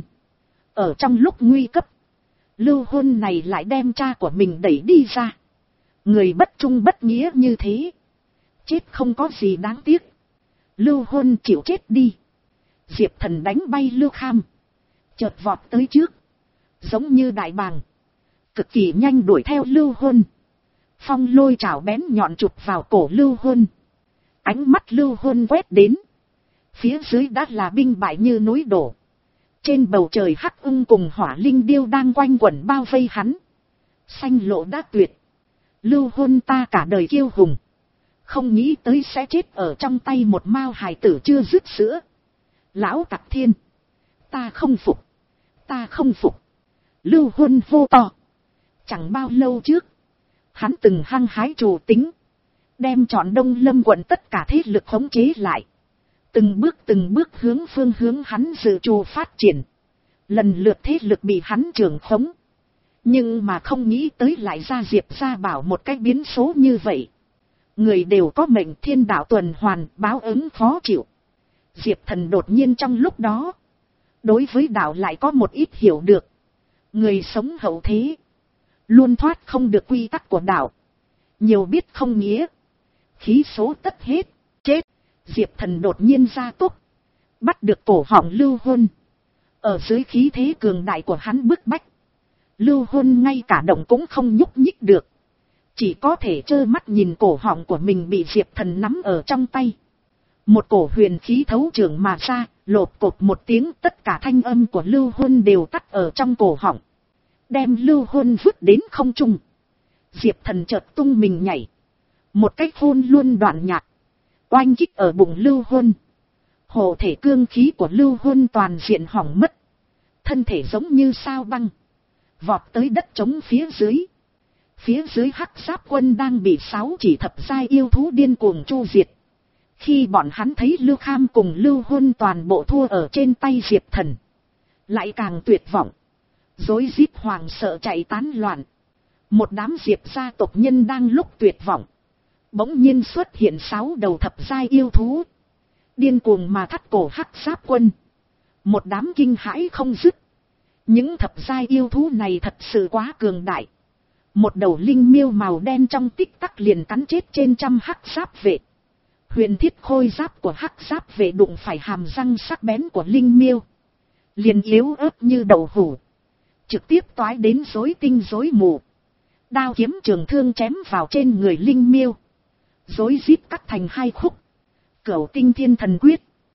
Ở trong lúc nguy cấp. Lưu Huân này lại đem cha của mình đẩy đi ra. Người bất trung bất nghĩa như thế. Chết không có gì đáng tiếc. Lưu Huân chịu chết đi. Diệp Thần đánh bay Lưu Kham. Chợt vọt tới trước. Giống như đại bàng. Cực kỳ nhanh đuổi theo Lưu Huân. Phong lôi chảo bén nhọn chụp vào cổ Lưu Huân. Ánh mắt Lưu Huân quét đến. Phía dưới đã là binh bại như núi đổ. Trên bầu trời hắc ưng cùng hỏa linh điêu đang quanh quẩn bao vây hắn. Xanh lộ đã tuyệt. Lưu Huân ta cả đời kiêu hùng. Không nghĩ tới sẽ chết ở trong tay một mao hài tử chưa dứt sữa. Lão Tặc Thiên. Ta không phục. Ta không phục. Lưu Huân hô to. Chẳng bao lâu trước. Hắn từng hăng hái trù tính. Đem trọn Đông Lâm quận tất cả thế lực khống chế lại. Từng bước từng bước hướng phương hướng hắn dự trù phát triển. Lần lượt thế lực bị hắn trưởng khống. Nhưng mà không nghĩ tới lại ra Diệp Gia Bảo một cách biến số như vậy. Người đều có mệnh thiên đạo tuần hoàn, báo ứng khó chịu. Diệp Thần đột nhiên trong lúc đó. Đối với đạo lại có một ít hiểu được. Người sống hậu thế. Luôn thoát không được quy tắc của đạo. Nhiều biết không nghĩa. Khí số tất hết, chết. Diệp Thần đột nhiên ra tốc. Bắt được cổ họng Lưu Huân. Ở dưới khí thế cường đại của hắn bức bách. Lưu Huân ngay cả động cũng không nhúc nhích được. Chỉ có thể trơ mắt nhìn cổ họng của mình bị Diệp Thần nắm ở trong tay. Một cổ huyền khí thấu trưởng mà ra, lột cột một tiếng, tất cả thanh âm của Lưu Huân đều tắt ở trong cổ họng. Đem Lưu Huân vứt đến không trung. Diệp Thần chợt tung mình nhảy. Một cái khôn luôn đoạn nhạc. Oanh kích ở bụng Lưu Huân. Hộ thể cương khí của Lưu Huân toàn diện hỏng mất. Thân thể giống như sao băng. Vọt tới đất trống phía dưới. Phía dưới hắc giáp quân đang bị sáu chỉ thập giai yêu thú điên cuồng chu diệt. Khi bọn hắn thấy Lưu Kham cùng Lưu Huân toàn bộ thua ở trên tay Diệp Thần. Lại càng tuyệt vọng. Rối rít hoàng sợ chạy tán loạn. Một đám Diệp gia tộc nhân đang lúc tuyệt vọng. Bỗng nhiên xuất hiện sáu đầu thập giai yêu thú. Điên cuồng mà thắt cổ hắc giáp quân. Một đám kinh hãi không dứt. Những thập giai yêu thú này thật sự quá cường đại. Một đầu linh miêu màu đen trong tích tắc liền cắn chết trên trăm hắc giáp vệ. Huyền thiết khôi giáp của hắc giáp vệ đụng phải hàm răng sắc bén của linh miêu. Liền yếu ớt như đậu hũ. Trực tiếp toái đến rối tinh rối mù. Đao kiếm trường thương chém vào trên người linh miêu. Rối rít cắt thành hai khúc. Cửu Tinh Thiên Thần Quyết.